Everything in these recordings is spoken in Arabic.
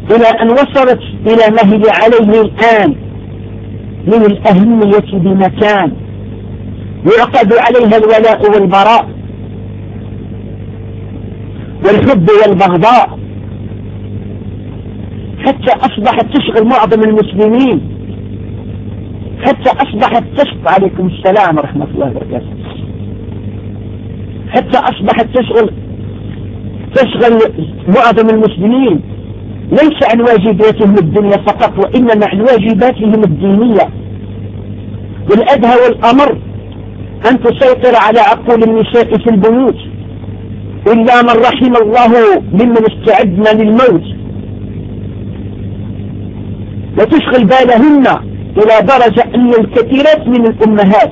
إلى أن وصلت إلى ما هي عليه الآن من الأهمية بمكان يعقد عليها الولاء والبراء والحب والبغضاء، حتى أصبحت تشغل معظم المسلمين، حتى أصبحت تشغل عليكم السلام ورحمة الله وبركاته، حتى أصبحت تشغل معظم المسلمين ليس عن واجباتهم الدنيا فقط، وإنما عن واجباتهم الدينية. والأدهى والأمر أن تسيطر على عقول النساء في البيوت إلا من رحم الله ممن استعدنا للموت، وتشغل بالهن إلى درجة أن الكثيرات من الأمهات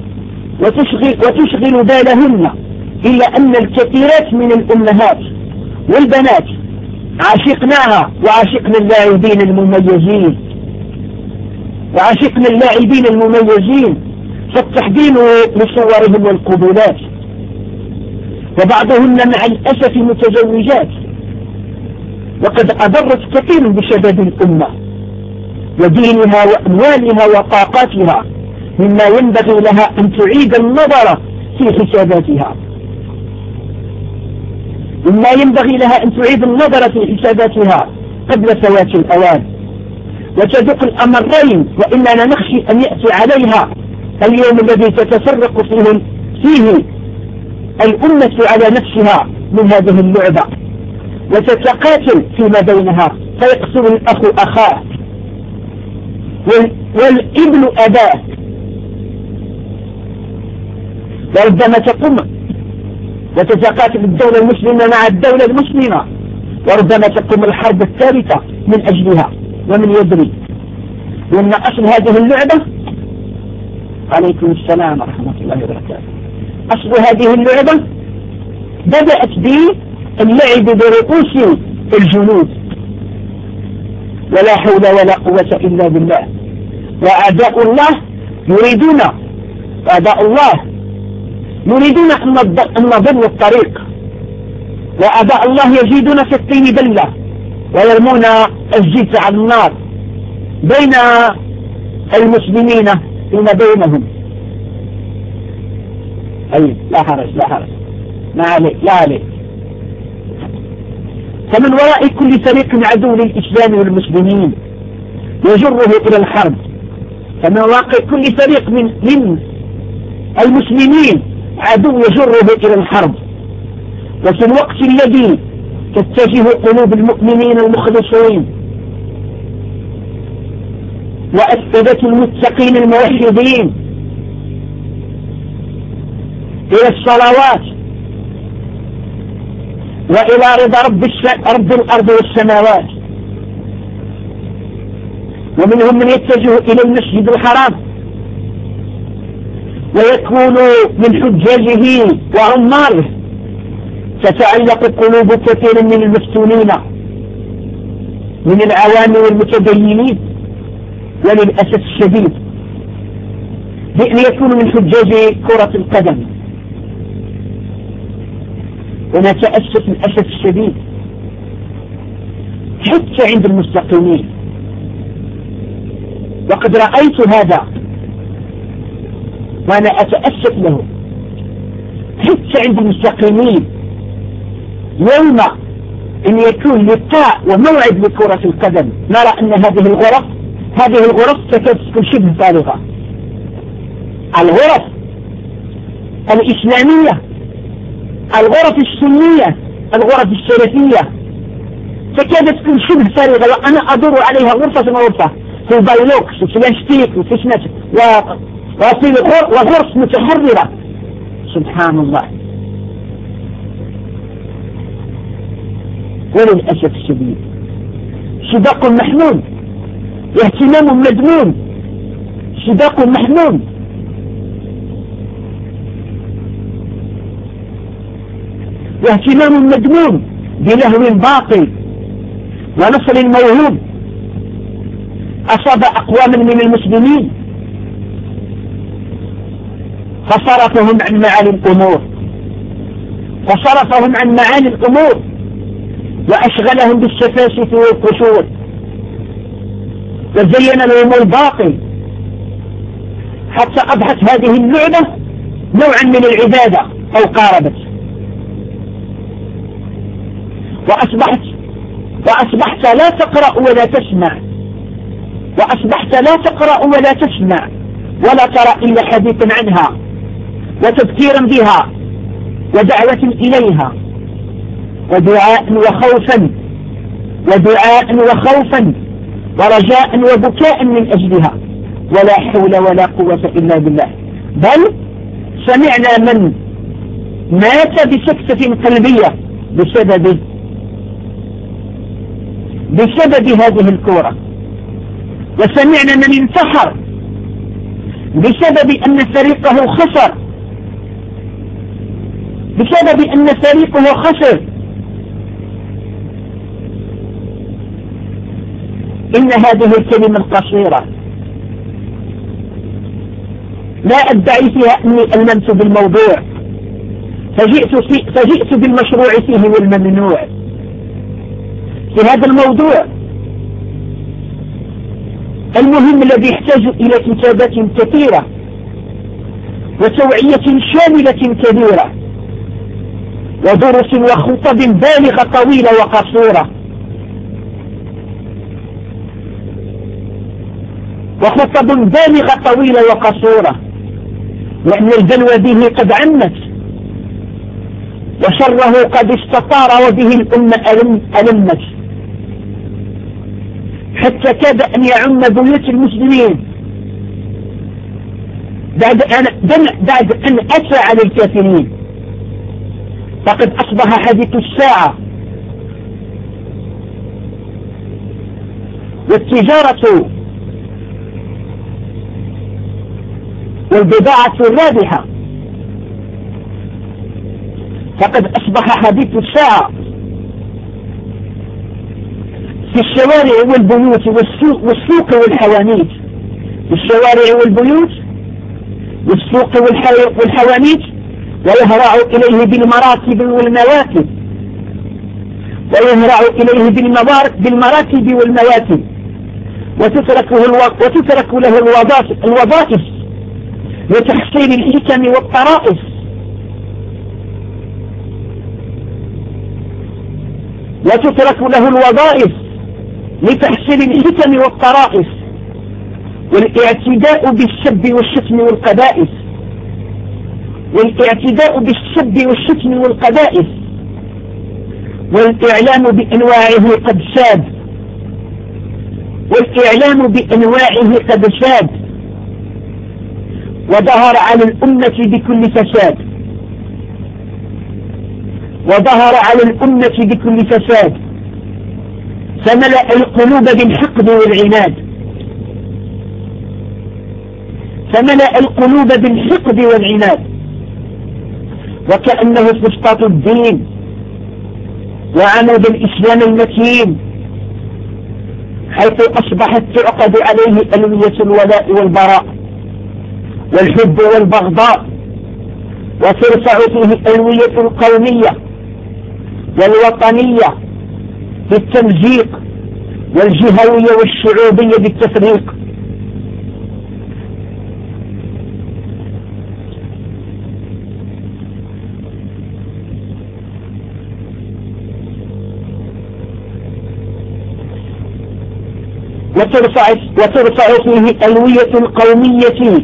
وتشغل بالهن إلى أن الكثيرات من الأمهات والبنات عاشقناها وعاشقنا اللاعبين المميزين، وعاشقنا اللاعبين المميزين فالتحديد لصورهم والقبولات، وبعضهن مع الأسف متزوجات، وقد أضرت كثير بشباب الأمة ودينها وأموالها وطاقاتها، مما ينبغي لها أن تعيد النظر في حساباتها، مما ينبغي لها أن تعيد النظر في حساباتها قبل فوات الأوان، وتدق الأمرين، وإننا نخشى أن يأتي عليها اليوم الذي تتفرق فيه الأمة على نفسها من هذه اللعبة، وتتقاتل فيما بينها، فيقتل الأخ أخاه والابن أباه، وربما تقوم وتتقاتل الدولة المسلمة مع الدولة المسلمة، وربما تقوم الحرب الثالثة من أجلها، ومن يدري. وأن أصل هذه اللعبة عليكم السلام ورحمة الله وبركاته، أصل هذه اللعبة بدأت باللعب برؤوس الجنود، ولا حول ولا قوة إلا بالله. وأعداء الله يريدون أن نضل الطريق، وأعداء الله يزيدون في الطين بلة ويرمون الزيت على النار بين المسلمين فيما بينهم. أي لا حرج ما عليك، لا عليك. فمن وراء كل فريق عدو للإسلام والمسلمين يجره إلى الحرب، فمن وراء كل فريق من المسلمين عدو يجره إلى الحرب. وفي الوقت الذي تتجه قلوب المؤمنين المخلصين وأفئدة المتقين الموحدين إلى الصلوات وإلى رضا رب الأرض والسماوات، ومنهم من يتجه إلى المسجد الحرام ويكون من حجاجه وعماره، تتعلق قلوب كثير من المفتونين من العوام والمتدينين، وللأسف الشديد بأن يكون من حجاج كرة القدم. ونتأسف للأسف الشديد حتى عند المستقيمين، وقد رأيت هذا وأنا أتأسف له، حتى عند المستقيمين يوم أن يكون لقاء وموعد لكرة القدم نرى أن هذه الغرف تكاد تكون شبه فارغة. الغرف الإسلامية، الغرف السنية، الغرف السلفية تكاد تكون شبه فارغة، وأنا أدور عليها غرفة في بايلوكس وفي لانشتيك وفي سنة وغرف متحررة. سبحان الله. وللأسف الشديد سباق محمود واهتمام مذموم، سباق محمود واهتمام مذموم بلهو باطل ونصر موهوب أصاب أقواما من المسلمين فصرفهم عن معاني الأمور وأشغلهم بالسفاسف والقشور وزين لهم الباطل حتى أضحت هذه اللعبة نوعا من العبادة أو قاربت. وأصبحت لا تقرأ ولا تسمع، وأصبحت لا تقرأ ولا تسمع ولا ترى إلا حديثا عنها وتذكيرا بها ودعوة إليها ودعاء وخوفا ورجاء وبكاء من أجلها، ولا حول ولا قوة إلا بالله. بل سمعنا من مات بسكتة قلبية بسبب هذه الكورة، وسمعنا من انتحر بسبب أن فريقه خسر، إن هذه الكلمة القصيرة لا أدعي فيها أني ألممت بالموضوع، فجئت بالمشروع فيه والممنوع. في هذا الموضوع المهم الذي يحتاج إلى كتابات كثيرة وتوعية شاملة كبيرة ودروس وخطب بالغة طويلة وقصيرة، لأن البلوى به قد عمت وشره قد استطار وبه الأمة ألمت، حتى كاد أن يعم بيوت المسلمين بعد أن أتى على الكافرين. فقد أصبح حديث الساعة والتجارة والبضاعة الرابحة، فقد أصبح حديث الساعة في الشوارع والبيوت والسوق والحوانيت، في الشوارع والبيوت والسوق والحوانيت، ويهرع إليه بالمراكب والمواكب، وتترك له الوظائف لتحصيل الحكم والطرائف، والاعتداء بالسب والشتم والقذائف، والإعلام بأنواعه قد ساد، وظهر على الأمة بكل فساد، فملأ القلوب بالحقد والعناد، وكأنه فسطاط الدين وعمود الإسلام المتين، حيث أصبحت تعقد عليه ألوية الولاء والبراء والحب والبغضاء، وترفع فيه ألوية القومية والوطنية بالتمزيق، والجهوية والشعوبية بالتفريق. وترفع فيه ألوية القومية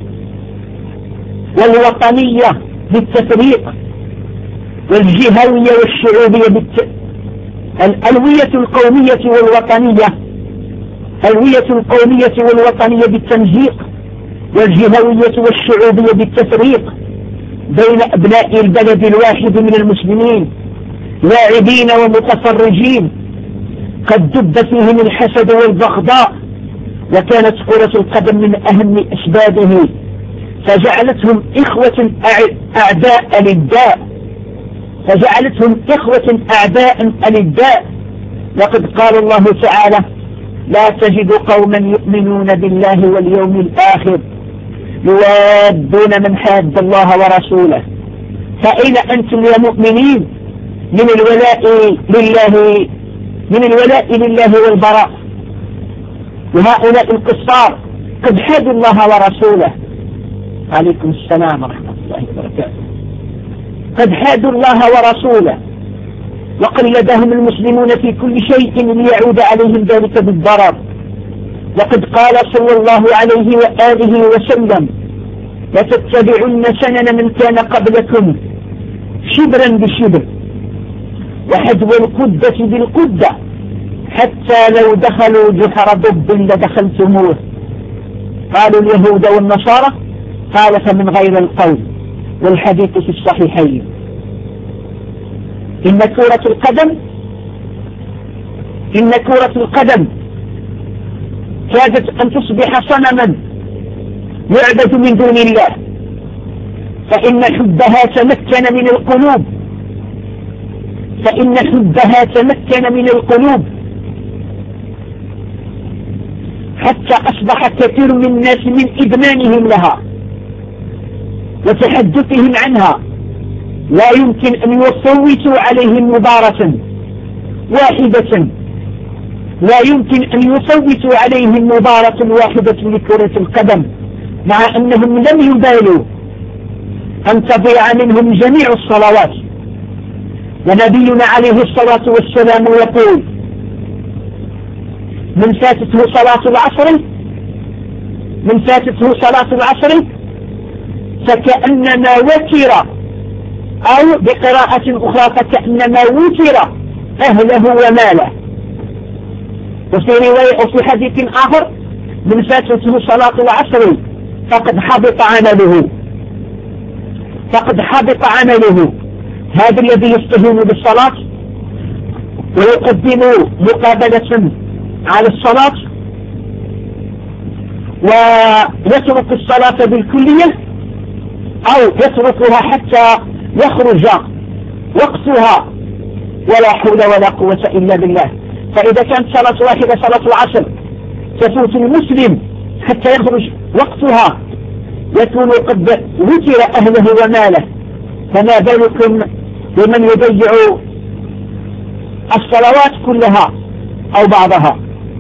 والوطنية بالتفريق، والجهوية والشعوبية الألوية القومية والوطنية بالتمزيق، والجهوية والشعوبية بالتفريق بين أبناء البلد الواحد من المسلمين، لاعبين ومتفرجين، قد دب فيهم الحسد والبغضاء، وكانت كرة القدم من أهم أسبابه، فجعلتهم إخوة أعداء ألداء. وقد قال الله تعالى: لا تجد قوما يؤمنون بالله واليوم الآخر يوادون من حاد الله ورسوله. فأين أنتم يا مؤمنين من الولاء لله من الولاء لله والبراء. وهؤلاء الكفار قد حادوا الله ورسوله. عليكم السلام ورحمة الله وبركاته. قد حادوا الله ورسوله وقلدهم المسلمون في كل شيء ليعود عليهم ذلك بالضرر. وقد قال صلى الله عليه وآله وسلم: لتتبعن سنن من كان قبلكم شبرا بشبر وحذو القدة بالقدة حتى لو دخلوا جحر ضب لدخلتموه. قالوا اليهود والنصارى، قال فمن غير القول. والحديث في الصحيحين. إن كرة القدم كادت أن تصبح صنما يعبد من دون الله، فإن حبها تمكن من القلوب حتى أصبح كثير من الناس من إدمانهم لها وتحدثهم عنها لا يمكن أن يفوتوا عليهم مباراة واحدة لكرة القدم، مع أنهم لم يبالوا أن تضيع منهم جميع الصلوات. ونبينا عليه الصلاة والسلام يقول: من فاتته صلاة العصر فكأنما وتر، أو بقراءة أخرى فكأنما وتر أهله وماله. وفي رواية أو في حديث آخر: من فاتته صلاة العصر فقد حبط عمله. هذا الذي يستهين بالصلاة ويقدم مقابلة على الصلاة ويترك الصلاة بالكلية أو يتركها حتى يخرج وقتها، ولا حول ولا قوة إلا بالله. فإذا كانت صلاة واحدة صلاة العصر تفوت المسلم حتى يخرج وقتها يكون قد وتر أهله وماله، فما بالكم بمن يضيع الصلوات كلها أو بعضها.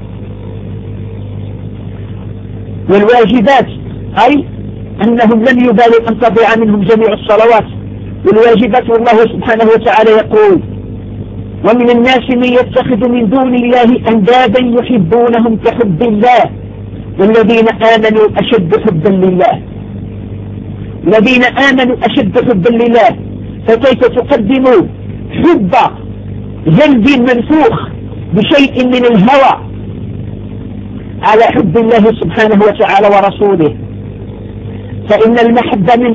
والواجبات، أي أنهم لم يبالوا أن تضيع منهم جميع الصلوات والواجبات. والله سبحانه وتعالى يقول: ومن الناس من يتخذ من دون الله أندادا يحبونهم كحب الله والذين آمنوا أشد حبا لله. فكيف تقدم حب جلد منفوخ بشيء من الهوى على حب الله سبحانه وتعالى ورسوله؟ فإن المحبة من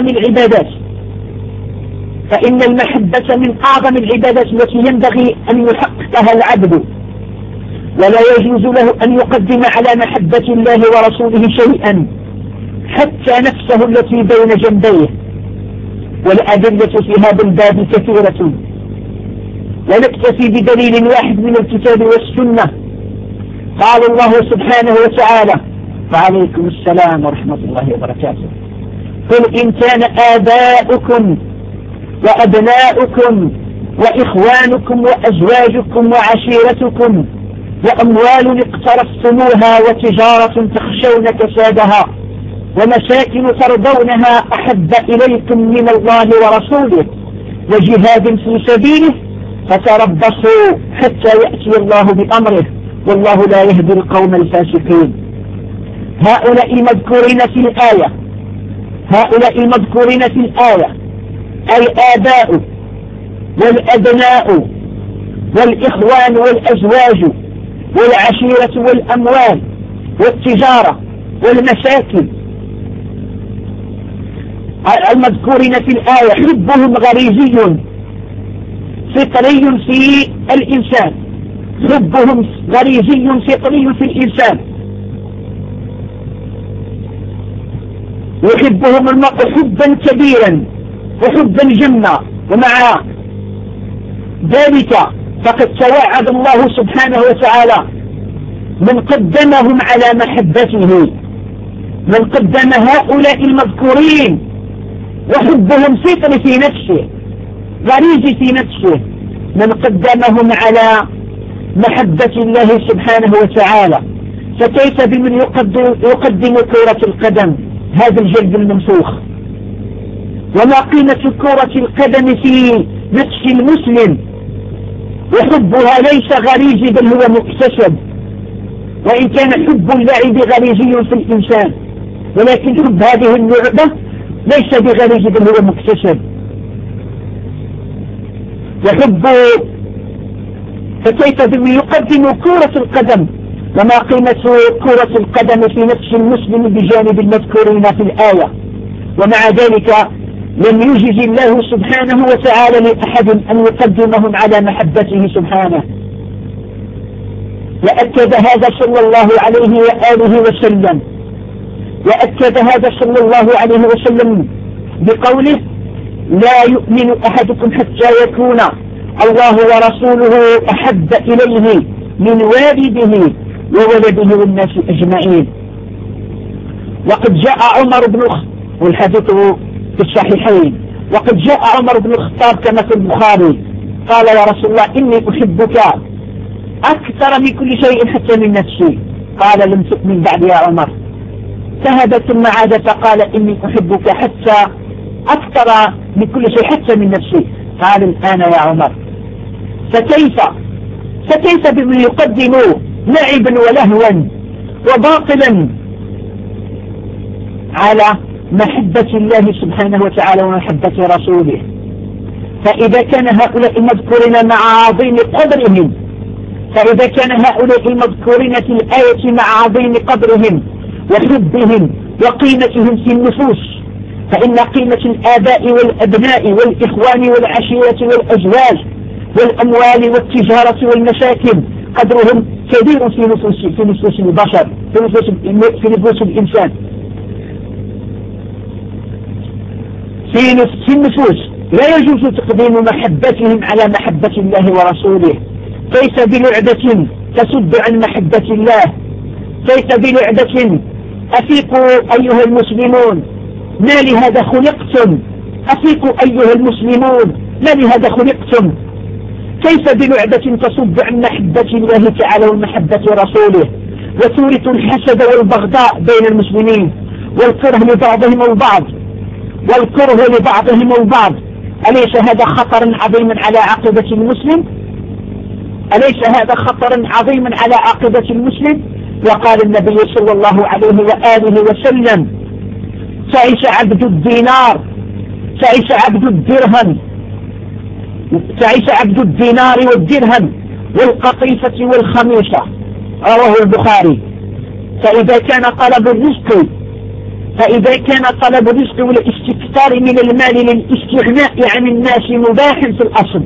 أعظم العبادات التي ينبغي أن يحققها العبد، ولا يجوز له أن يقدم على محبة الله ورسوله شيئا حتى نفسه التي بين جنبيه. والأدلة في هذا الباب كثيرة، ونكتفي بدليل واحد من الكتاب والسنة. قال الله سبحانه وتعالى: وعليكم السلام ورحمة الله وبركاته: قل إن كان آباؤكم وأبناؤكم وإخوانكم وأزواجكم وعشيرتكم وأموال اقترفتموها وتجارة تخشون كسادها ومساكن ترضونها أحب إليكم من الله ورسوله وجهاد في سبيله فتربصوا حتى يأتي الله بأمره والله لا يهدي القوم الفاسقين. هؤلاء المذكورين في الآية الآباء والأبناء والإخوان والأزواج والعشيرة والأموال والتجارة والمساكن المذكورين في الآية حبهم غريزي فطري في الإنسان، حبهم غريزي فطري في الإنسان، يحبهم المرء حبا كبيرا وحبا جما. ومع ذلك فقد توعد الله سبحانه وتعالى من قدمهم على محبته، من قدم هؤلاء المذكورين وحبهم فطر في نفسه غريزي في نفسه، من قدمهم على محبة الله سبحانه وتعالى. فكيف بمن يقدم كرة القدم، هذا الجلد المنفوخ؟ وما قيمة كرة القدم في نفس المسلم؟ وحبها ليس غريزي بل هو مكتسب، وإن كان حب اللعب غريزي في الإنسان، ولكن حب هذه اللعبة ليس بغريزي بل هو مكتسب. فكيف بمن يقدم كرة القدم؟ وما قيمة كرة القدم في نفس المسلم بجانب المذكورين في الآية؟ ومع ذلك لم يجز الله سبحانه وتعالى لأحد أن يقدمهم على محبته سبحانه. وأكد هذا صلى الله عليه وآله وسلم، وأكد هذا صلى الله عليه وسلم بقوله: لا يؤمن أحدكم حتى يكون الله ورسوله أحب إليه من والده وولده والناس أجمعين. وقد جاء عمر بن والحديث في الصحيحين، وقد جاء عمر بن الخطاب كما في البخاري قال: يا رسول الله إني أحبك أكثر من كل شيء حتى من نفسي. قال: لم تؤمن بعد يا عمر. ذهب ثم عاد فقال: إني أحبك حتى أكثر من كل شيء حتى من نفسي. قال: الآن يا عمر. فكيف بمن يقدم لعبا ولهوا وباطلا على محبة الله سبحانه وتعالى ومحبة رسوله؟ فإذا كان هؤلاء المذكورين مع عظيم قدرهم، فإذا كان هؤلاء المذكورين في الآية مع عظيم قدرهم وحبهم وقيمتهم في النفوس، فإن قيمة الآباء والأبناء والإخوان والعشيرة والأزواج والأموال والتجارة والمساكن قدرهم كبير في نفوس البشر، في نفوس الإنسان، في النفوس. لا يجوز تقديم محبتهم على محبة الله ورسوله. كيف بلعبة تسد عن محبة الله؟ كيف بلعبة؟ أفيقوا أيها المسلمون، ما لهذا خلقتم؟ أفيقوا أيها المسلمون، ما لهذا خلقتم؟ كيف بلعبة تصد عن محبة الله تعالى ومحبة رسوله، وتورث الحسد والبغضاء بين المسلمين والكره لبعضهم البعض، أليس هذا خطرا عظيما على عاقبة المسلم؟ أليس هذا خطرا عظيما على عاقبة المسلم؟ وقال النبي صلى الله عليه وآله وسلم: تعيش عبد الدينار، تعيش عبد الدرهم، تعيش عبد الدينار والدرهم والقطيفة والخميصة. رواه البخاري. فإذا كان طلب الرزق والاستكثار من المال للاستغناء عن الناس مباح في الأصل،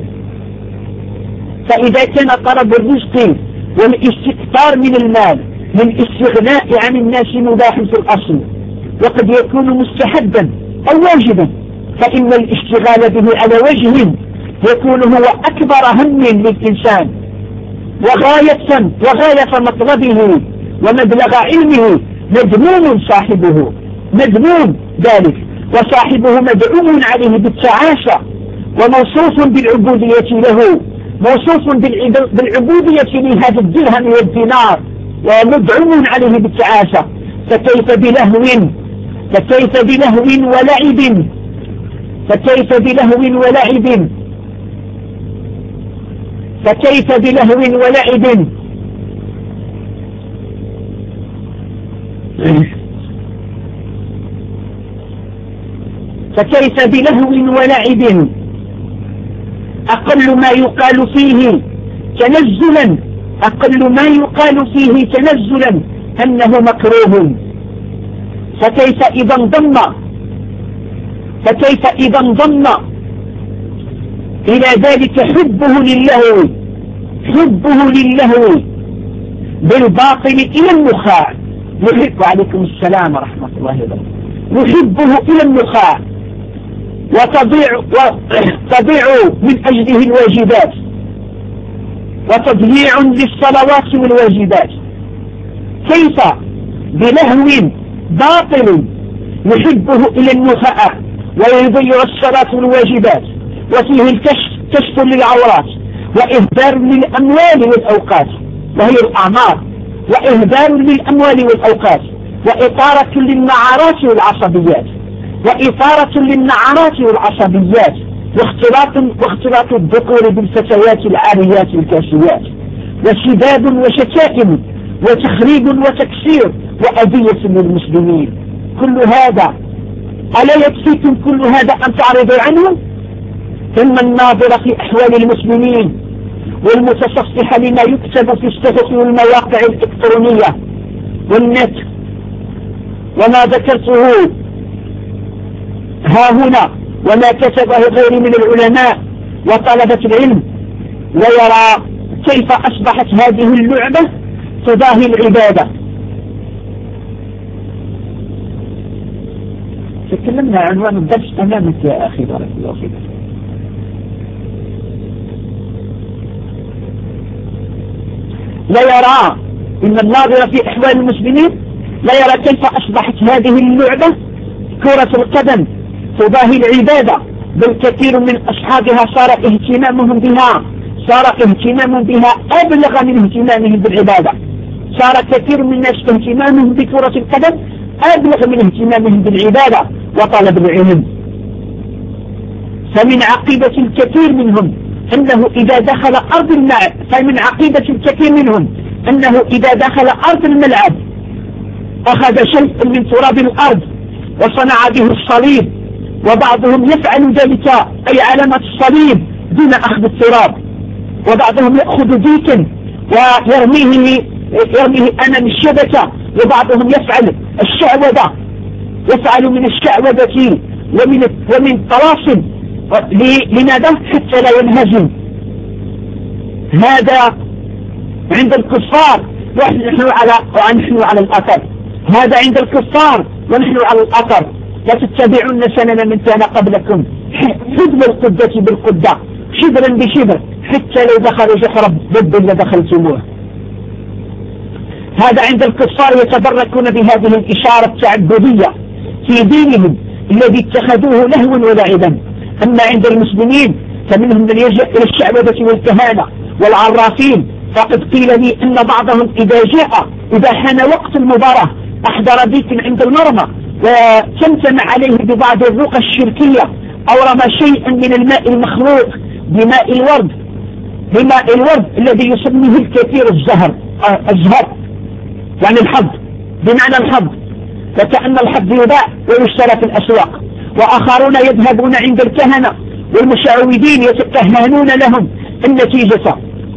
فإذا كان طلب الرزق والاستكثار من المال للاستغناء عن الناس مباح في الأصل، وقد يكون مستحبا أو واجبا، فإن الاشتغال به على وجه يكون هو أكبر هم للإنسان وغاية مطلبه ومبلغ علمه، مذموم ذلك، وصاحبه مدعوم عليه بالتعاسة وموصوف بالعبودية له، موصوف بالعبودية لهذا الدرهم والدينار، ومدعوم عليه بالتعاسة. فكيف بلهو ولعب أقل ما يقال فيه تنزلا أنه مكروه. فكيف إذا انضم إلى ذلك حبه لله بالباطل إلى النخاع. وعليكم السلام ورحمة الله وبركاته. يحبه إلى النخاع وتضيع من أجله الواجبات، وتضييع للصلوات والواجبات. كيف بلهو باطل يحبه إلى النخاع ويضيع الصلاة والواجبات، وفيه الكشف للعورات، وإهدار للأموال والأوقات وهي الأعمار، وإهدار للأموال والأوقات، وإطارة للنعرات والعصبيات، وإثارة للنعرات والعصبيات، واختلاط الذكور بالفتيات العاريات الكاسيات، وشباب وشتائم وتخريب وتكسير وأذية للمسلمين. كل هذا ألا يكفيكم كل هذا أن تعرضوا عنه؟ ثم الناظر في أحوال المسلمين والمتصفح لما يكتب في الصحف والمواقع الإلكترونية والنت وما ذكرته ها هنا وما كتبه غير من العلماء وطلبة العلم، ويرى كيف أصبحت هذه اللعبة تضاهي العبادة. تكلمنا عن عنوان الدرس أمامك يا أخي بارك الله فيك. لا يرى إن الناظر في أحوال المسلمين لا يرى كيف أصبحت هذه اللعبة كرة القدم تضاهي العبادة، بل كثير من أصحابها صار اهتمامهم بها أبلغ من اهتمامهم بالعبادة. صار كثير من الناس اهتمامهم بكرة القدم أبلغ من اهتمامهم بالعبادة وطلب العلم. فمن عقيدة الكثير منهم أنه إذا دخل أرض الملعب إذا دخل أرض الملعب أخذ شيء من تراب الأرض وصنع به الصليب، وبعضهم يفعل ذلك أي علامة الصليب دون أخذ التراب، وبعضهم يأخذ ديكا ويرميه أمام الشبكة، وبعضهم يفعل الشعوذة، يفعل من الشعوذة ومن الطلاسم. لماذا؟ حتى لا ينهزم. هذا عند الكفار ونحن على الأثر. هذا عند الكفار ونحن على الأثر. لا تتبعون سنن من كان قبلكم حذو القدة بالقدة شبرا بشبر حتى لو دخلوا جحر ضد لدخلتموه. هذا عند الكفار يتبركون بهذه الإشارة التعبدية في دينهم الذي اتخذوه لهوا ولعبا. أما عند المسلمين فمنهم من يلجأ إلى الشعوذة والكهانة والعرافين. فقد قيل لي أن بعضهم إذا حان وقت المباراة أحضر ديك عند المرمى وتمتم عليه ببعض الرقى الشركية، أو رمى شيئا من الماء المخلوق بماء الورد الذي يسميه الكثير الزهر يعني الحظ، بمعنى الحظ، فكأن الحظ يباع ويشترى في الأسواق. وآخرون يذهبون عند الكهنة والمشعوذين يتكهنون لهم النتيجة،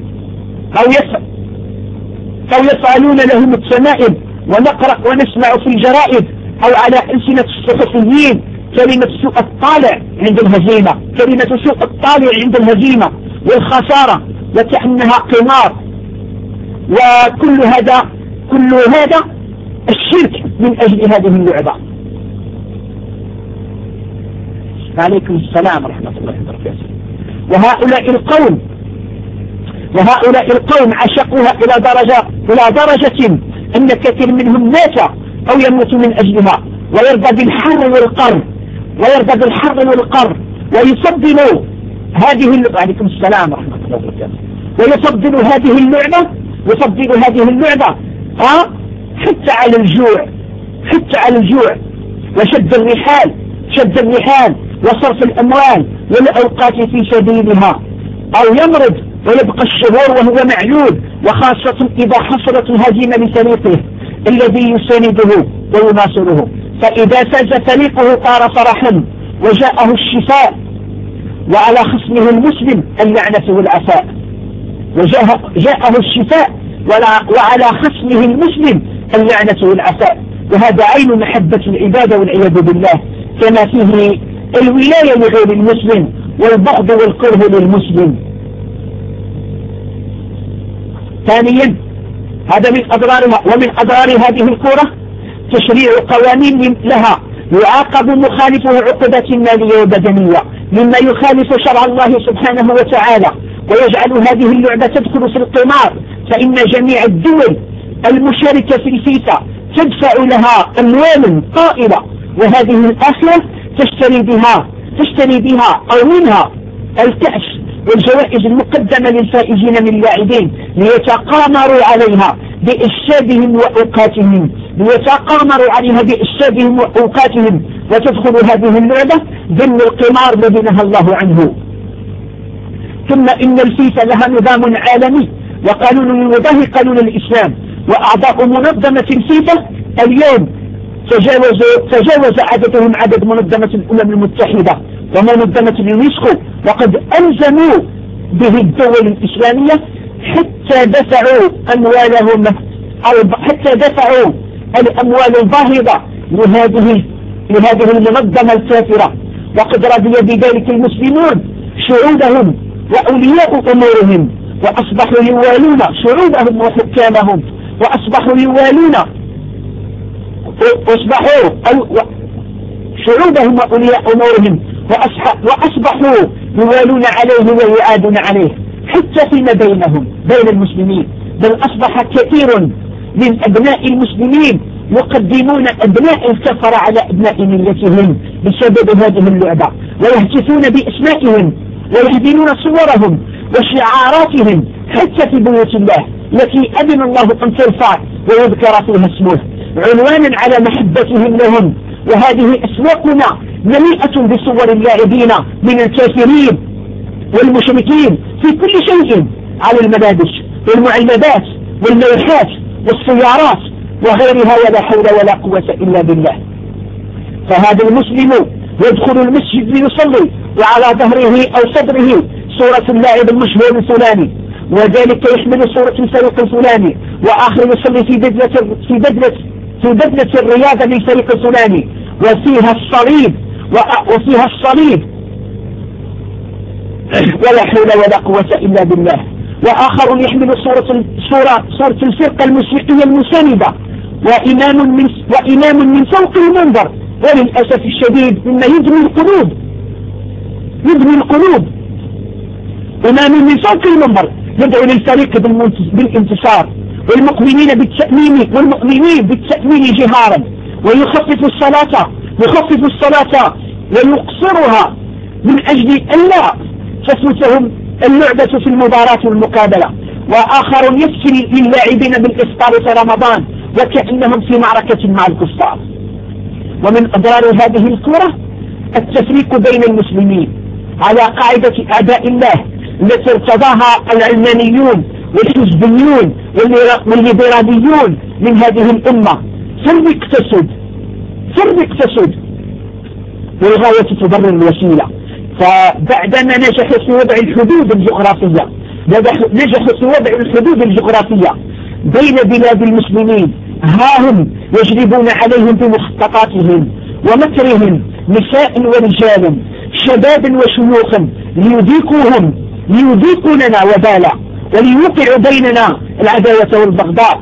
أو يفعلون لهم التمائم، ونقرأ ونسمع في الجرائد أو على ألسنة الصحفيين كلمة سوء الطالع عند الهزيمة والخسارة، وكأنها قمار. وكل هذا الشرك من أجل هذه اللعبة. عليكم السلام ورحمة الله وبركاته. وهؤلاء القوم عشقوها إلى درجة أن كثير منهم مات أو يموت من أجلها، ويرضى بالحر والقر ويفضل عليكم السلام ورحمة الله وبركاته. ويفضل هذه اللعبة حتى على الجوع وشد الرحال وصرف الأموال والأوقات في سبيلها، أو يمرض ويبقى الشهور وهو معلول، وخاصة إذا حصلت الهزيمة لفريقه الذي يسانده ويناصره. فإذا فاز فريقه طار فرحا وجاءه الشفاء، وعلى خصمه المسلم اللعنة والعفاء. وجاءه الشفاء وعلى خصمه المسلم اللعنة والعفاء. وهذا عين محبة العبادة والعياذ بالله، كما فيه الولاية لغير المسلم والبغض والكره للمسلم. ثانيا، هذا من أضرارها. ومن أضرار هذه الكرة تشريع قوانين لها يعاقب مخالفه عقوبات مالية وبدنية مما يخالف شرع الله سبحانه وتعالى، ويجعل هذه اللعبة تدخل في القمار، فإن جميع الدول المشاركة في الفيفا تدفع لها أموال طائلة، وهذه الآخرة تشتري بها أو منها الكأس والجوائز المقدمة للفائزين من اللاعبين ليتقامروا عليها بإرشادهم وأوقاتهم، وتدخل هذه اللعبة ضمن القمار الذي نهى الله عنه. ثم إن الفيفا لها نظام عالمي وقانون يضاهي قانون الإسلام، وأعضاء منظمة الفيفا اليوم تجاوز عددهم عدد منظمة الأمم المتحدة ومنظمة اليونسكو، وقد ألزموا به الدول الإسلامية حتى دفعوا الأموال الباهظة لهذه المنظمة الكافرة. وقد رضي بذلك المسلمون شعوبهم وأولياء أمورهم، وأصبحوا يوالون شعوبهم وحكامهم، وأصبحوا يوالون شعوبهم وأولياء أمورهم، وأصبحوا يوالون عليه ويعادون عليه حتى فيما بينهم بين المسلمين. بل أصبح كثير من أبناء المسلمين يقدمون أبناء الكفر على أبناء ملتهم بسبب هذه اللعبة، ويهتفون بأسمائهم ويهدمون صورهم وشعاراتهم حتى في بيوت الله التي أذن الله أن ترفع ويذكر فيها اسمه عنوانا على محبتهم لهم. وهذه أسواقنا مليئة بصور اللاعبين من الكافرين والمشركين في كل شيء، على الملابس والمعلبات واللوحات والسيارات وغيرها، ولا حول ولا قوة إلا بالله. فهذا المسلم يدخل المسجد ليصلي وعلى ظهره أو صدره صورة اللاعب المشهور الفلاني، وذلك يحمل صورة الفريق الفلاني، وآخر يصلي في بدلة الرياضة للفريق الفلاني وفيها الصليب ولا حول ولا قوة إلا بالله. وآخر يحمل صورة الفرقة الموسيقية المساندة وإمام من فوق المنبر، وللأسف الشديد مما يدمي القلوب إمام من فوق المنبر يدعو للفريق بالانتصار والمؤمنين بالتأمين جهارا، ويخفف الصلاة ويقصرها من أجل ألا تفوتهم اللعبة في المباراة والمقابلة. وآخر يفكر للاعبين بالإفطار في رمضان وكأنهم في معركة مع الكفار. ومن أضرار هذه الكرة التفريق بين المسلمين على قاعدة أعداء الله التي ارتضاها العلمانيون والحزبيون والليبراليون من هذه الأمة. فرق تسد والغاية تبرر الوسيلة. فبعدما نجحوا في وضع الحدود الجغرافية بين بلاد المسلمين، ها هم يجلبون عليهم بمخططاتهم ومكرهم نساء ورجال شباب وشيوخ ليذيقوننا وبالا، وليوقعوا بيننا العداوة والبغضاء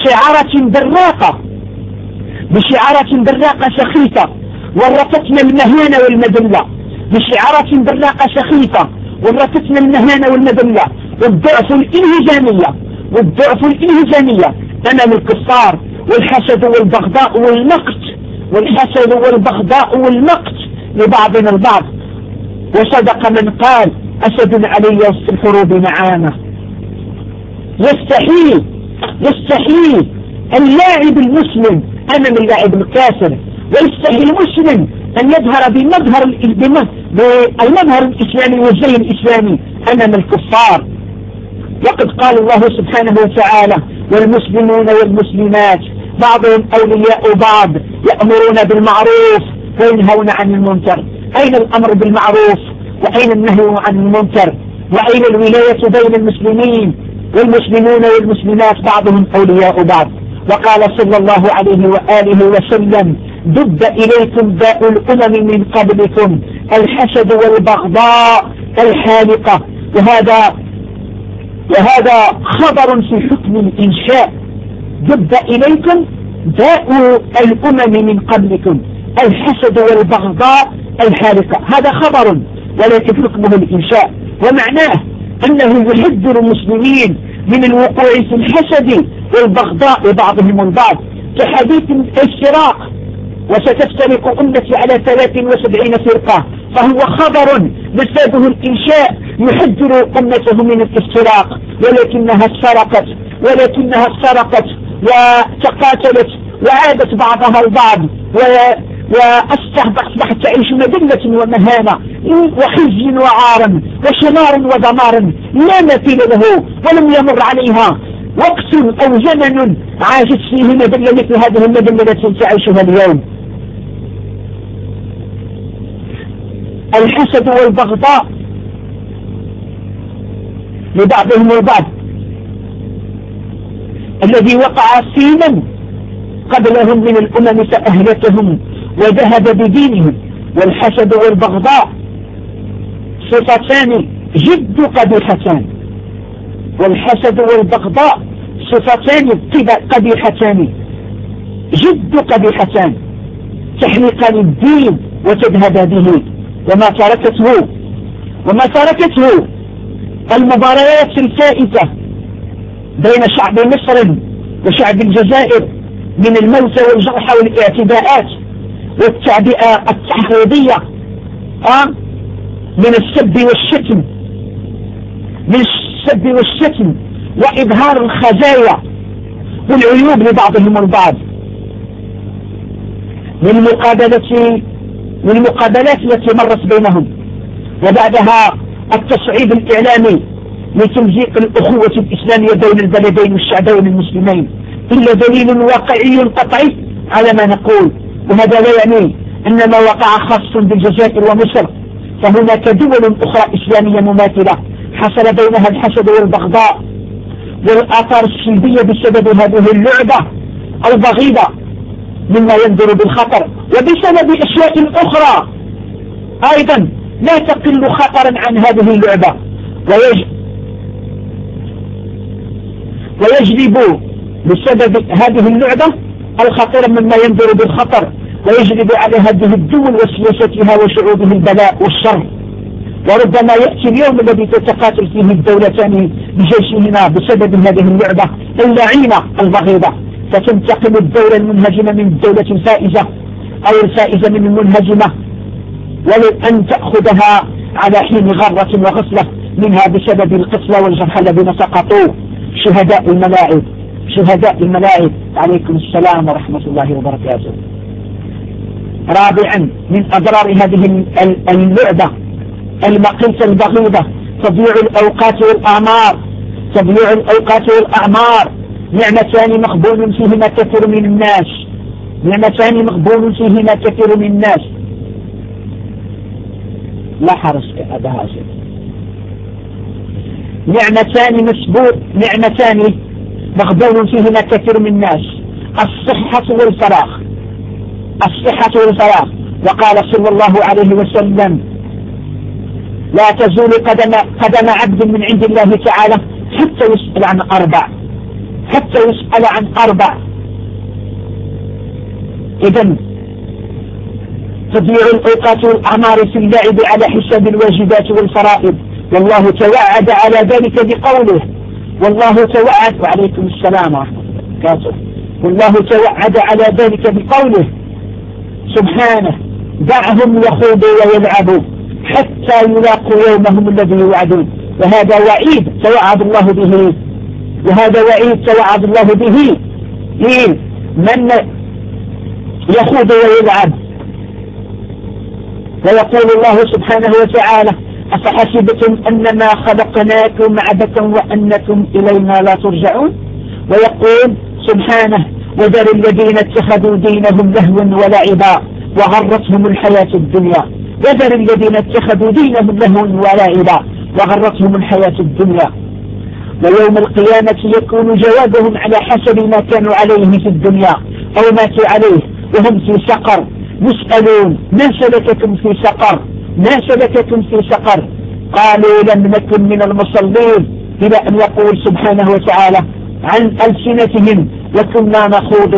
بشعارات براقة سخيفة، ورثتنا المهانة والمذلة، والضعف الانهزامية أمام الكفار، والحسد والبغضاء والمقت لبعضنا البعض. وصدق من قال: أسد علي في الحروب نعامة. يستحيل اللاعب المسلم أمام اللاعب الكافر، ويستحيل المسلم أن يظهر بالمظهر الإسلامي والزي الإسلامي أمام الكفار. وقد قال الله سبحانه وتعالى: والمسلمون والمسلمات بعضهم أولياء بعض يأمرون بالمعروف وينهون عن المنكر. أين الأمر بالمعروف وأين النهي عن المنكر؟ وأين الولاية بين المسلمين؟ والمسلمون والمسلمات بعضهم أولياء بعض. وقال صلى الله عليه وآله وسلم: دب إليكم داء الأمم من قبلكم الحسد والبغضاء الحالقة. وهذا خبر في حكم الإنشاء. دب إليكم داء الأمم من قبلكم الحسد والبغضاء الحالقة، هذا خبر ولكن حكمه الإنشاء، ومعناه أنه يحذر المسلمين من الوقوع في الحسد والبغضاء بعضهم البعض كحديث الافتراق. وستفترق أمتي على 73 فرقة، فهو خبر نسبه الإنشاء يحذر أمته من الافتراق، ولكنها سرقت وتقاتلت وعادت بعضها البعض وأصبحت تعيش مذلة ومهانة وخزي وعارا وشمار ودمار لا مثيل له، ولم يمر عليها وقت أو زمن عاشت فيه مذلة مثل هذه المذلة التي تعيشها اليوم. الحسد والبغضاء لبعضهم البعض الذي وقع في من قبلهم من الأمم فأهلكهم وذهب بدينهم. والحسد والبغضاء صفتان جد قبيحتان، والحسد والبغضاء صفتان قبيحتان جد قبيحتان تحرقان الدين وتذهب به. وما تركته المباريات الفائتة بين شعب مصر وشعب الجزائر من الموتى والجرحى والاعتداءات والتعبئة التحريضية من السب والشتم وإظهار الخزايا والعيوب لبعضهم البعض، والمقابلات التي مرت بينهم، وبعدها التصعيد الإعلامي لتمزيق الأخوة الإسلامية بين البلدين والشعبين المسلمين، إلا دليل واقعي قطعي على ما نقول. وهذا لا يعني أن ما وقع خاص بالجزائر ومصر، فهناك دول أخرى إسلامية مماثلة حصل بينها الحسد والبغضاء والآثار السلبية بسبب هذه اللعبة البغيضة مما ينذر بالخطر، وبسبب أشياء أخرى أيضا لا تقل خطرا عن هذه اللعبة، ويجلب بسبب هذه اللعبة الخطيرة مما ينذر بالخطر، ويجلب على هذه الدول وسياستها وشعوبه البلاء والشر. وربما يأتي اليوم الذي تتقاتل فيه الدولتان بجيشهما بسبب هذه اللعبة اللعينة البغيضة، فتنتقل الدولة المنهزمة من الدولة الفائزة أو الفائزة من المنهزمة، ولو أن تأخذها على حين غرة وغفلة منها بسبب القتلى والجرحى الذين سقطوا شهداء الملاعب. عليكم السلام ورحمة الله وبركاته. رابعا من أضرار هذه اللعبة المقيتة البغيضة تضييع الأوقات والأعمار. نعمتان مغبون فيهما كثير من الناس. لا حرص هذا هاشم. نعمتان مغبون فيهما كثير من الناس: الصحة والفراغ. وقال صلى الله عليه وسلم: لا تزول قدم عبد من عند الله تعالى حتى يسأل عن أربع. إذن تضييع الأوقات والأعمار في اللعب على حساب الواجبات والفرائض، والله توعد على ذلك بقوله: وعليكم السلام ورحمة الله وبركاته. والله توعد على ذلك بقوله سبحانه: دعهم يخوضوا ويلعبوا حتى يلاقوا يومهم الذي يوعدون. وهذا وعيد توعد الله به من يخوض ويلعب. ويقول الله سبحانه وتعالى: أفحسبتم أنما خلقناكم عبثا وأنكم إلينا لا ترجعون. ويقول سبحانه: وذر الذين اتخذوا دينهم لهوا ولعبا وغرتهم الحياة الدنيا. ويوم القيامة يكون جوابهم على حسب ما كانوا عليه في الدنيا أو ماتوا عليه وهم في سقر، يسألون: ما سلككم في سقر؟ قالوا: لم نكن من المصلين، إلى أن يقول سبحانه وتعالى عن ألسنتهم: وكنا نخوض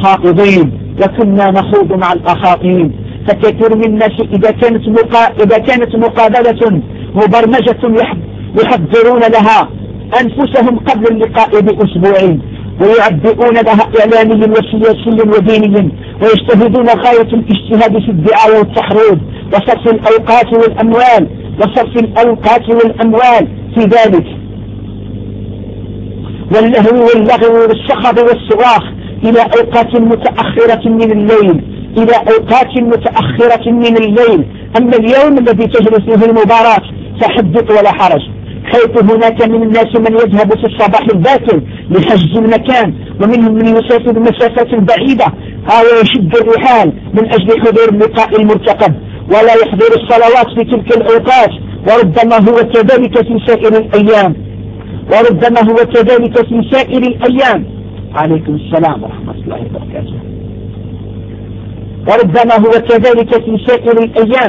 مع الأخاطين. فكثير من الناس إذا كانت مقابلة مبرمجة يحضرون لها أنفسهم قبل اللقاء بأسبوعين، ويعبئون لها إعلاميا وسياسيا ودينيا، ويجتهدون غاية الاجتهاد في الدعاية والتحريض وصرف الأوقات والأموال وصرف الأوقات والأموال في ذلك، واللهو واللغو والسخط والصراخ إلى أوقات متأخرة من الليل، إلى أوقات متأخرة من الليل. أما اليوم الذي تجري فيه المباراة فحدث ولا حرج، حيث هناك من الناس من يذهب في الصباح الباكر لحجز المكان، ومنهم من يسافر مسافات بعيدة ويشد الرحال من أجل حضور اللقاء المرتقب ولا يحضر الصلوات في تلك الأوقات، وربما هو كذلك في سائر الأيام، وربما هو كذلك في سائر الأيام. عليكم السلام ورحمة الله وبركاته. وربما هو كذلك في سائر الأيام.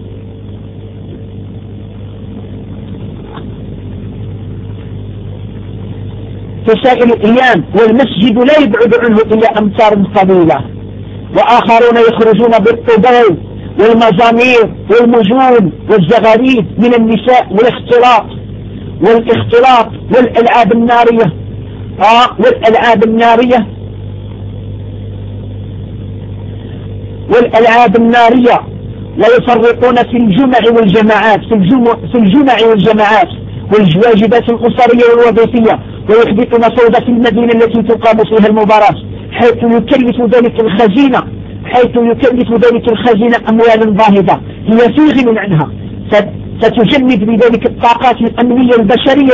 في سائر الأيام، والمسجد لا يبعد عنه إلا أمتار قليلة، وآخرون يخرجون بالطبول والمزامير والمجون والزغاريد من النساء والاختلاط والألعاب النارية ويفرقون في الجمع والجماعات والواجبات الأسرية والوظيفية، ويحدثون فوضى في المدينة التي تقام فيها المباراة، حيث يكلف ذلك الخزينة أموالا باهظة هي في غنى عنها، فتجند بذلك الطاقات الأمنية البشرية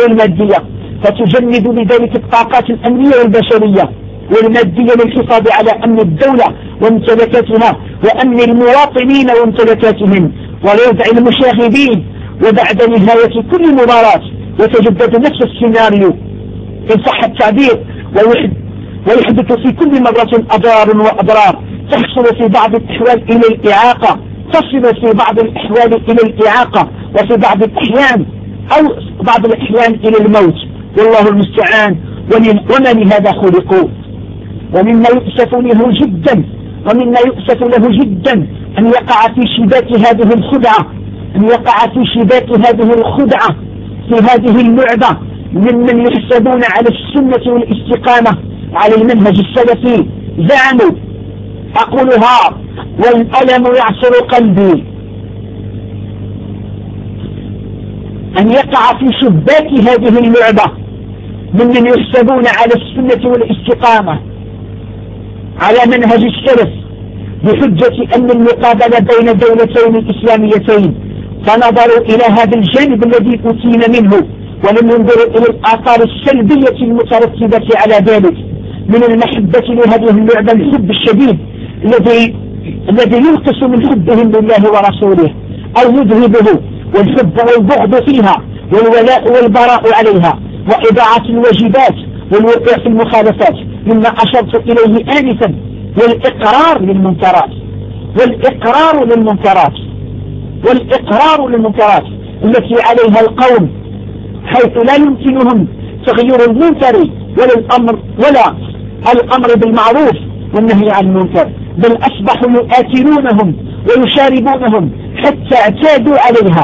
والمادية للحفاظ على أمن الدولة وممتلكاتها وأمن المواطنين وممتلكاتهم، وليدع المشاغبين. وبعد نهاية كل مباراة يتجدد نفس السيناريو إن صح التعبير، ويحدث في كل مرة أضرار وأضرار تحصل في بعض الأحوال إلى الإعاقة، وفي بعض الأحيان إلى الموت، والله المستعان. وما لهذا خلقوا. ومما يؤسف له جدا أن يقع في شباك هذه الخدعة في هذه اللعبة ممن يحسبون على السنة والاستقامة على المنهج السلفي. زعموا، أقولها والألم يعصر قلبي، أن يقع في شباك هذه اللعبة ممن يحسبون على السنة والاستقامة على منهج السلف بحجة أن المقابلة بين دولتين إسلاميتين، فنظروا إلى هذا الجانب الذي أتينا منه ولم ينظروا إلى الآثار السلبية المترتبة على ذلك من المحبة لهذه اللعبة، الحب الشديد الذي ينقص من حبهم لله ورسوله أو يذهبه، والحب والبغض فيها والولاء والبراء عليها، وإضاعة الواجبات والوقوع في المخالفات مما أشرت إليه آنفا، والإقرار للمنكرات التي عليها القوم، حيث لا يمكنهم تغيير المنكر ولا الأمر بالمعروف والنهي عن المنكر، بل أصبحوا يؤثرونهم ويشاربونهم حتى اعتادوا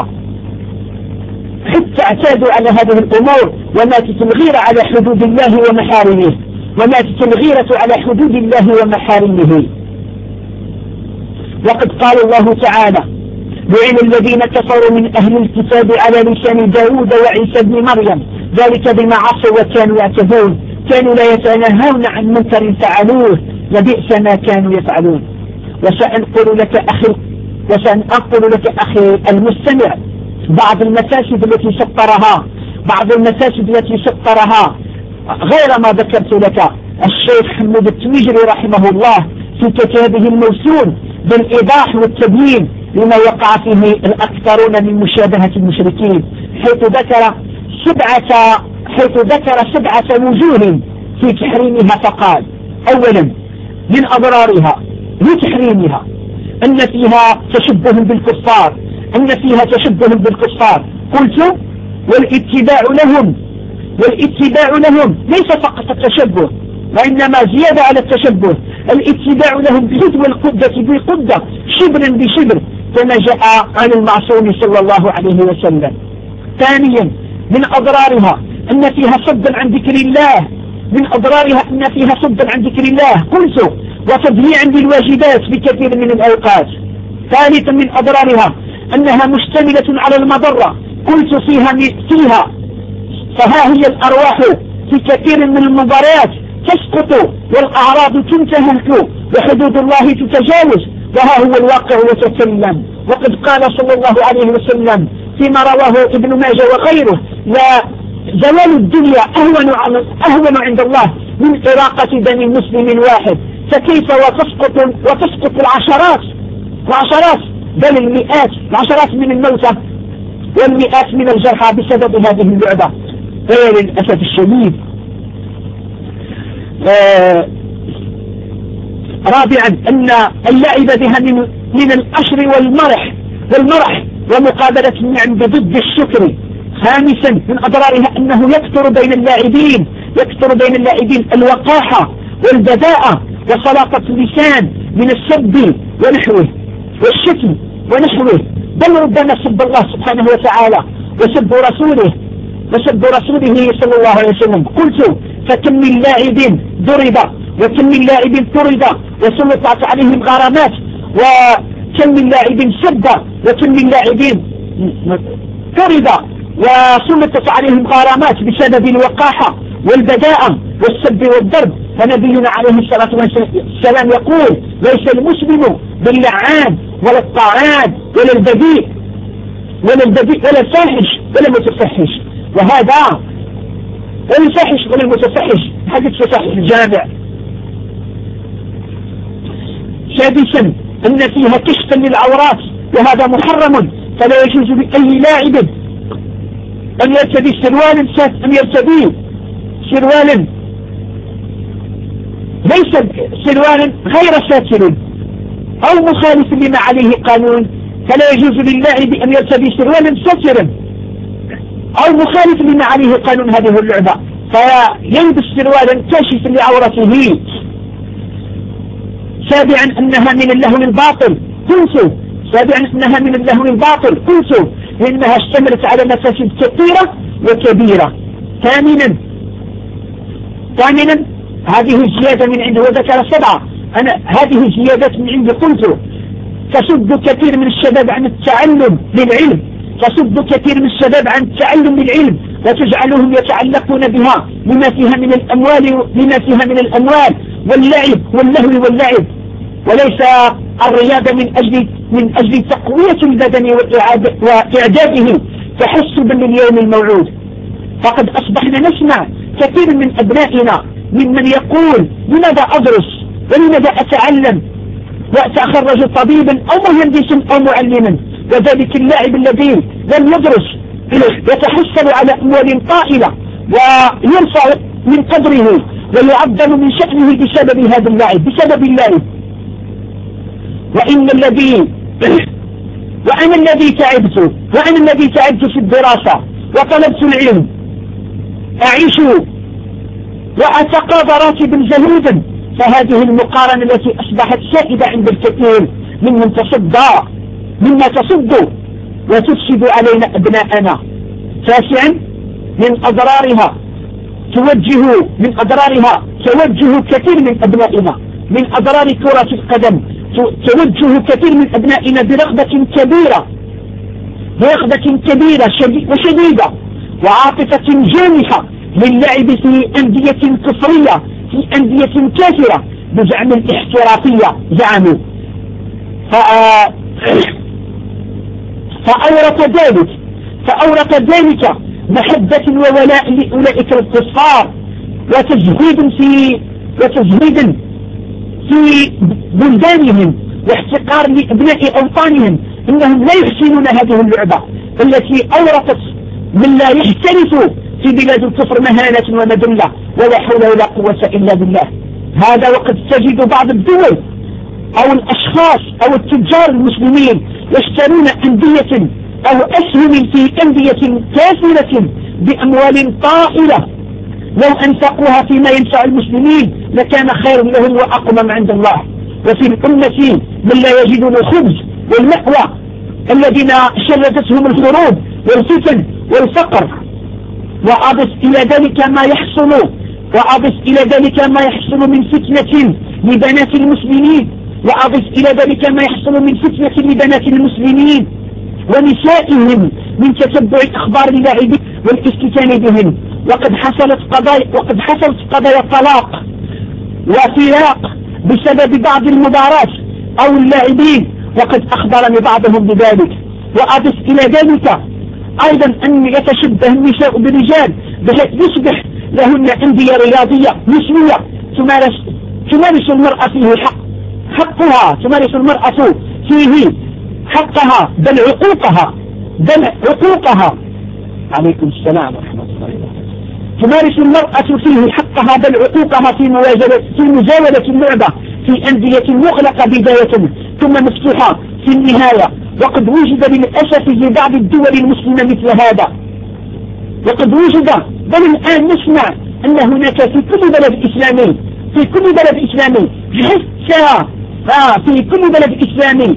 على هذه الأمور، وماتت الغيرة على حدود الله ومحارمه. وقد قال الله تعالى: لعن الذين كفروا من أهل الكتاب على لسان داود وعيسى بن مريم ذلك بما عصوا وكانوا يعتدون كانوا لا يتناهون عن منكر فعلوه لبئس ما كانوا يفعلون. وسأنقل لك أخي المستمع بعض المفاسد التي سطرها غير ما ذكرت لك الشيخ حمود التويجري رحمه الله في كتابه الموسوم بالإيضاح والتبيين لما وقع فيه الأكثرون من مشابهة المشركين، حيث ذكر سبعة وجوه في تحريمها، فقال: أولا من أضرارها لتحريمها أن فيها تشبه بالكفار. قلت: والاتباع لهم ليس فقط التشبه، وإنما زيادة على التشبه، الاتباع لهم بحذو القدة بقدة شبرا بشبر كما جاء عن المعصوم صلى الله عليه وسلم. ثانيا من أضرارها أن فيها صدا عن ذكر الله، قلت: وتضييعا للواجبات بكثير من الأوقات. ثالثا من أضرارها أنها مشتملة على المضرة، قلت فيها فها هي الأرواح في كثير من المباريات تسقط والأعراض تنتهك وحدود الله تتجاوز، وها هو الواقع يتكلم. وقد قال صلى الله عليه وسلم فيما رواه ابن ماجه وغيره: لا زوال الدنيا أهون عند الله من إراقة دم مسلم واحد، فكيف وتسقط العشرات بل المئات، العشرات من الموتى والمئات من الجرحى بسبب هذه اللعبة. للأسف الشديد. رابعا أن اللعب بها من الأشر والمرح ومقابلة النعم بضد الشكر. خامسا من أضرارها أنه يكثر بين اللاعبين الوقاحة والبذاءة وسلاطة اللسان من السب ونحوه والشتم ونحوه، بل ربما سب الله سبحانه وتعالى وسب رسوله صلى الله عليه وسلم. قلت فكم من لاعب ضرب وكم من لاعب طرد وسلطت عليهم غرامات، وكم من لاعب سب وكم من لاعب طرد وسلطت عليهم غرامات بسبب الوقاحة والبداءة والسب والضرب. فنبينا عليه الصلاة والسلام يقول: ليس المسلم باللعان ولا الطعان ولا البذيء ولا الفاحش ولا المتفحش، وهذا ولا الفاحش ولا المتفحش حديث صحيح الجامع. سادسا أن فيها كشفا للعورات، وهذا محرم، فلا يجوز لأي لاعب أن يرتدي سروالا ليس سروالا غير ساتر أو مخالف لما عليه قانون. فلا يجوز للاعب أن يرتدي سروالا ساترا أو مخالف لما عليه قانون هذه اللعبة، فيلبس سروالا كاشفا لعورته. سابعا أنها من اللهو الباطل، قلت لأنها اشتملت على مفاسد كثيرة وكبيرة. ثامنا هذه الزيادة من عنده، وذكر 7. هذه الزيادات من عنده. قلت تصد كثير من الشباب عن التعلم للعلم وتجعلهم يتعلقون بها لما فيها من الأموال واللعب، وليس الرياضة من أجل تقوية البدن وإعداده تحسبا لليوم الموعود. فقد أصبحنا نسمع كثير من أبنائنا ممن يقول: لماذا أدرس ولماذا أتعلم وأتخرج طبيبا أو مهندسا أو معلما؟ وذلك اللاعب الذي لم يدرس يتحصل على أموال طائلة ويرفع من قدره ويعظم من شأنه بسبب هذا اللعب، بسبب اللعب. وأنا الذي تعبت في الدراسة وطلبت العلم، أعيش وأتقاضى راتبا زهيدا. فهذه المقارنة التي أصبحت سائدة عند الكثير ممن تصد وتفسد علينا أبناءنا. تاسعا من أضرارها توجه كثير من أبنائنا، من أضرار كرة القدم توجه كثير من أبنائنا برغبة كبيرة وشديدة وعاطفة جامحة للعب في أندية كفرية، في أندية كافرة بزعم الاحترافية زعموا. فأورث ذلك محبة وولاء لأولئك الكفار وتزهيد في بلدانهم واحتقار لأبناء أوطانهم. إنهم لا يحسنون هذه اللعبة التي أورثت من لا يحترف في بلاد الكفر مهانة ومذلة ولا حول ولا قوة إلا بالله. هذا وقد تجد بعض الدول أو الأشخاص أو التجار المسلمين يشترون أندية أو أسهم في أندية كافرة بأموال طائلة، لو أنفقوها فيما ينفع المسلمين لكان خير لهم وأقوم عند الله. وفي الأمة من لا يجدون الخبز والمأوى، الذين شردتهم الحروب والفتن والفقر. وأضف إلى ذلك ما يحصل من فتنة لبنات المسلمين، ونسائهم من تتبع أخبار اللاعبين والاستتان بهم. وقد حصلت قضايا طلاق وفراق بسبب بعض المباراه أو اللاعبين، وقد أخبرني بعضهم بذلك. وأضف إلى ذلك أيضا أن يتشبه النساء بالرجال بحيث يصبح لهن أندية رياضية نسوية تمارس المرأة فيه حقها، تمارس المرأة فيه حقها بل عقوقها. عليكم السلام ورحمة الله وبركاته. تمارس المرأة فيه حقها بل عقوقها في مزاولة اللعبة في أندية مغلقة بداية ثم مفتوحة في النهاية. وقد وجد للأسف في بعض الدول المسلمة مثل هذا، وقد وجد بل الآن نسمع أن هناك في كل بلد إسلامي حتى في كل بلد إسلامي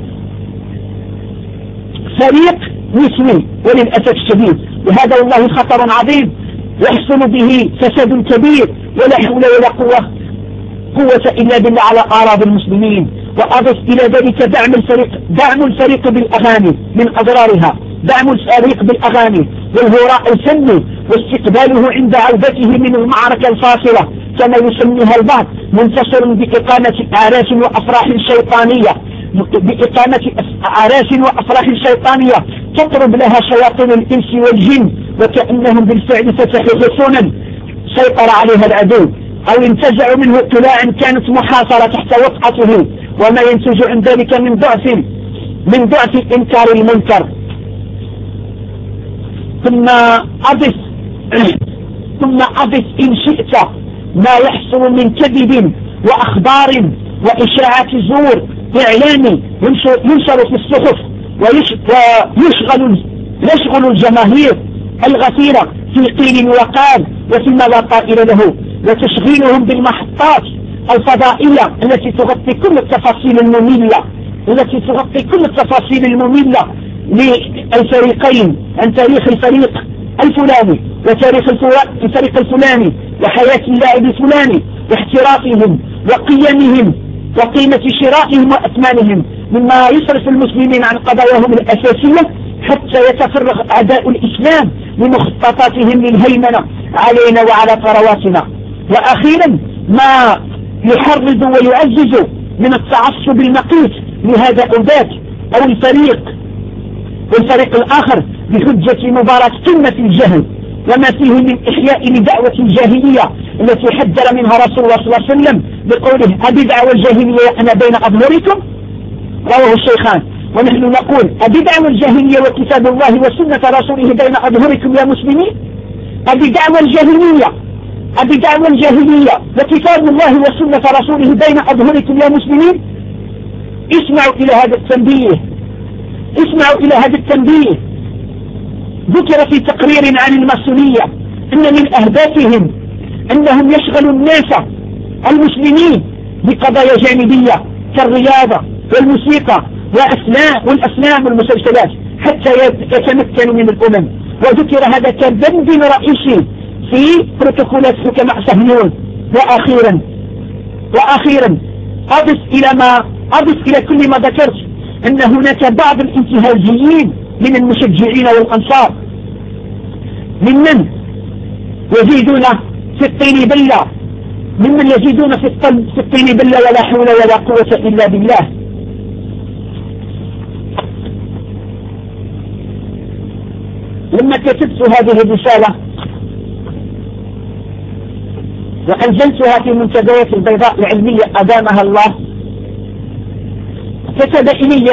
فريق نسوي، وللأسف الشديد. وهذا والله خطر عظيم يحصل به فساد كبير، ولا حول ولا قوة إلا بالله على أعراض المسلمين. وأضف إلى ذلك دعم الفريق بالأغاني من أضرارها، دعم الفريق بالأغاني والهراء الفني واستقباله عند عودته من المعركة الفاصلة كما يسميها البعض، منتصر بإقامة أعراس وأفراح شيطانية تطرب لها شياطين الإنس والجن، وكأنهم بالفعل فتحوا حصونا سيطر عليها العدو أو انتزعوا منه طلاعا كانت محاصرة تحت وطأته، وما ينتج عن ذلك من ضعف إنكار المنكر. ثم أضف إن شئت ما يحصل من كذب وأخبار وإشاعات زور إعلامي ينشر في الصحف ويشغل الجماهير الغفيرة في قيل وقال وفيما لا طائل له، وتشغيلهم بالمحطات الفضائية التي تغطي كل التفاصيل المملة للفريقين عن تاريخ الفريق الفلاني وتاريخ الفريق الفلاني وحياة اللاعب الفلاني واحترافهم وقيمهم وقيمة شرائهم وأثمانهم، مما يصرف المسلمين عن قضاياهم الأساسية حتى يتفرغ أعداء الإسلام لمخططاتهم للهيمنة علينا وعلى ثرواتنا. وأخيرا ما يحرض ويعزز من التعصب المقيت لهذا أو ذاك أو والفريق الآخر بحجة مباراة قمة الجهل وما فيه من إحياء لدعوة الجاهلية التي حذر منها رسول الله صلى الله عليه وسلم بقوله أبدعوى الجاهلية أنا بين أظهركم، رواه الشيخان. ونحن نقول أبدعوى الجاهلية وكتاب الله وسنة رسوله بين أظهركم يا مسلمين، أبدعوى الجاهلية وكتاب الله وسنة رسوله بين أظهركم يا مسلمين. اسمعوا إلى هذا التنبيه. ذكر في تقرير عن الماسونية أن من أهدافهم أنهم يشغلوا الناس المسلمين بقضايا جانبية كالرياضة والموسيقى والأفلام والمسلسلات حتى يتمكنوا من الأمم. وذكر هذا كبند رئيسي في بروتوكولات حكماء صهيون. وأخيرا أضف إلى كل ما ذكرت أن هناك بعض الانتهازيين من المشجعين والأنصار ممن يزيدون في الطين بلة ولا حول ولا قوة إلا بالله. لما كتبت هذه الرسالة وأنزلتها في منتديات البيضاء العلمية أدامها الله، كتب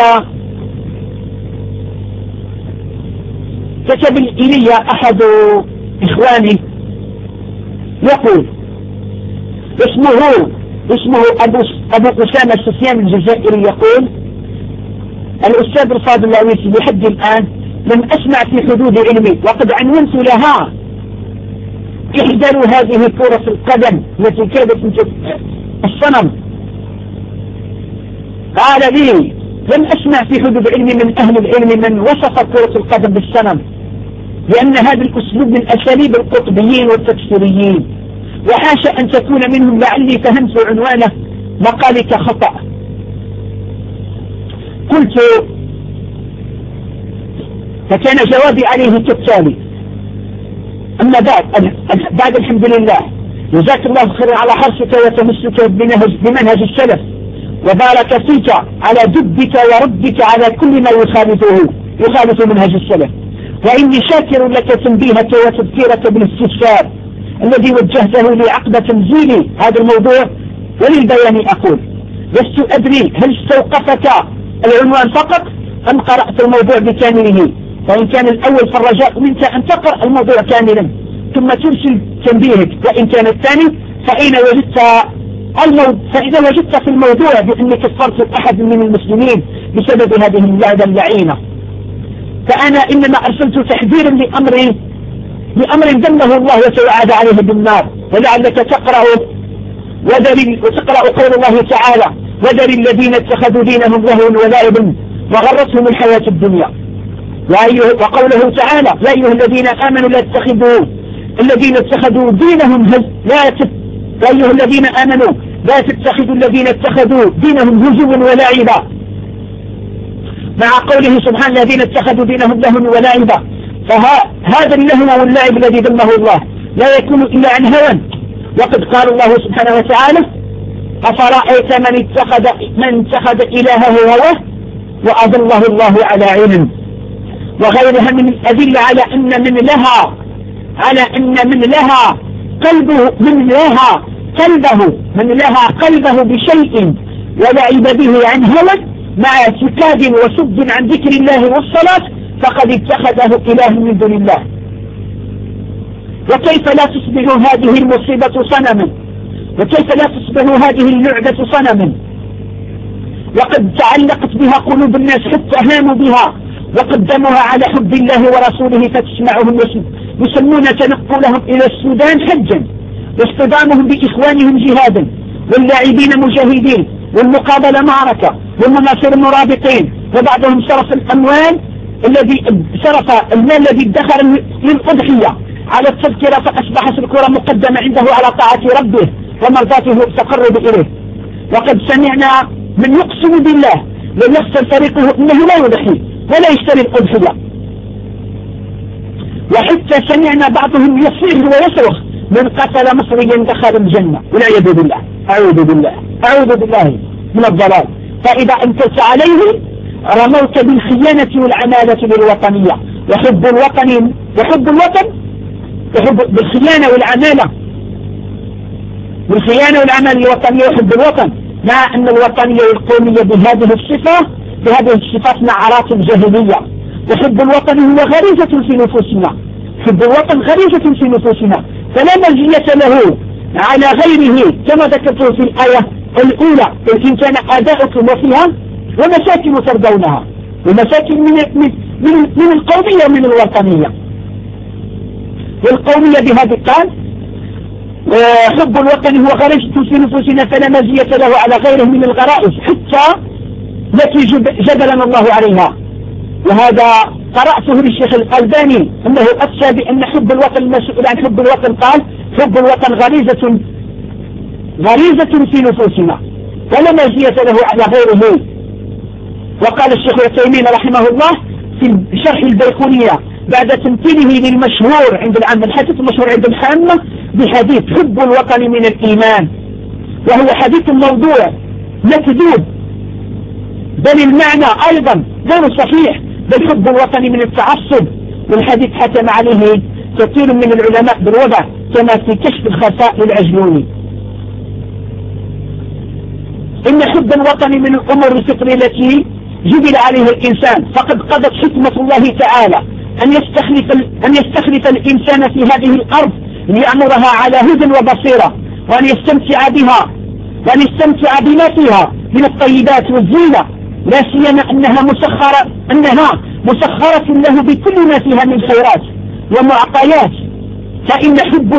إلي أحد إخواني يقول اسمه أبو أسامة السفيان الجزائري، يقول الأستاذ الفاضل العويسي لحد الآن لم أسمع في حدود علمي، وقد عنونت لها احذروا هذه كرة القدم التي كادت الصنم. قال لي لم أسمع في حدود علمي من أهل العلم من وصف كرة القدم بالصنم، لأن هذا الأسلوب من أساليب القطبيين والتكفيريين، وحاشا أن تكون منهم، لعلي فهمت عنوانه مقالك خطأ. قلت فكان جوابي عليه كالتالي: أما بعد الحمد لله، جزاك الله خيرا على حرصك وتمسك بمنهج السلف، وبارك فيك على جدك وربك على كل ما يخالف منهج السلف، وإني شاكر لك تنبيهك وتذكيرك بالاستفسار الذي وجهته لي عقب تنزيل هذا الموضوع. وللبيان أقول: لست أدري هل استوقفك العنوان فقط أم قرأت الموضوع بكامله، فإن كان الأول فالرجاء منك أن تقرأ الموضوع كاملا ثم ترسل تنبيهك، وإن كان الثاني فإذا وجدت في الموضوع بأنك كفرت أحد من المسلمين بسبب هذه اللعبة اللعينة، فأنا إنما أرسلت تحذيرا لأمر دله الله وتوعد عليه بالنار، ولعلك تقرأ قول الله تعالى: وذر الذين اتخذوا دينهم لهوا ولعبا وغرتهم الحياة الدنيا، وقوله تعالى: يا أيها الذين آمنوا لا تتخذوا الذين اتخذوا دينهم يا أيها الذين آمنوا لا تتخذوا الذين اتخذوا دينهم هزوا ولعبا، مع قوله سبحانه: الذين اتخذوا دينهم لهوا ولعبا. فهذا اللهو واللعب الذي ذمه الله لا يكون إلا عن هوى، وقد قال الله سبحانه وتعالى: أفرأيت من اتخذ إلهه هواه وأضله الله على علم، وغيرها من الأدلة على أن من لها قلبه بشيء ولعب به عن هوى مع سكاد وصد عن ذكر الله والصلاة فقد اتخذه إله من دون الله. وكيف لا تصبح هذه المصيبة صنما، وكيف لا تصبح هذه اللعبة صنما، وقد تعلقت بها قلوب الناس حتى هاموا بها وقدموها على حب الله ورسوله، فتسمعهم يسمون تنقلهم إلى السودان حجا، واصطدامهم بإخوانهم جهادا، واللاعبين مجاهدين، والمقابلة معركة، والمناصر مرابطين، وبعضهم صرف المال الذي ادخر للأضحية على التذكرة، فأصبحت الكرة مقدمة عنده على طاعة ربه ومرضاته والتقرب إليه. وقد سمعنا من يقسم بالله لن يخسر فريقه إنه لا يضحي ولا يشتري الأضحية، وحتى سمعنا بعضهم يصيح ويصرخ: من قتل مصريا دخل الجنة، والعياذ بالله. أعوذ بالله من الضلال. فإذا أنكرت عليه رموت بالخيانة والعمالة للوطنية، وحب الوطن بالخيانة والعمالة للوطنية وحب الوطن، مع أن الوطنية والقومية بهذه الصفات نعرات جاهلية. وحب الوطن هو غريزة في نفوسنا، حب الوطن غريزة في نفوسنا، فلا مزية له على غيره، كما ذكرت في الآية الأولى: إن كان آداؤكم وفيها ومساكن ترضونها، ومساكن من القومية ومن الوطنية. والقومية بهذا قال: حب الوطن هو غريزة في نفوسنا فلا مزية له على غيره من الغرائز حتى التي جبلنا الله عليها. وهذا قرأته للشيخ الألباني أنه أفتى بأن حب الوطن، المسؤول عن حب الوطن قال: حب الوطن غريزة في نفوسنا ولا مزية له على غيره. وقال الشيخ عثيمين رحمه الله في شرح البيقونية بعد تمثيله للمشهور عند العامة، الحديث المشهور عند العامة بحديث حب الوطن من الإيمان، وهو حديث موضوع مكذوب، بل المعنى أيضا غير صحيح، بل حب الوطن من التعصب، والحديث حكم عليه كثير من العلماء بالوضع كما في كشف الخفاء للعجلوني. إن حب الوطن من الأمور الفطرية التي جبل عليها الإنسان، فقد قضت حكمة الله تعالى أن يستخلف الإنسان في هذه الأرض ليعمرها على هدى وبصيرة، وأن يستمتع بما فيها من الطيبات والزينة، لا سيما أنها مسخرة له بكل ما فيها من خيرات ومعطيات. فإن حب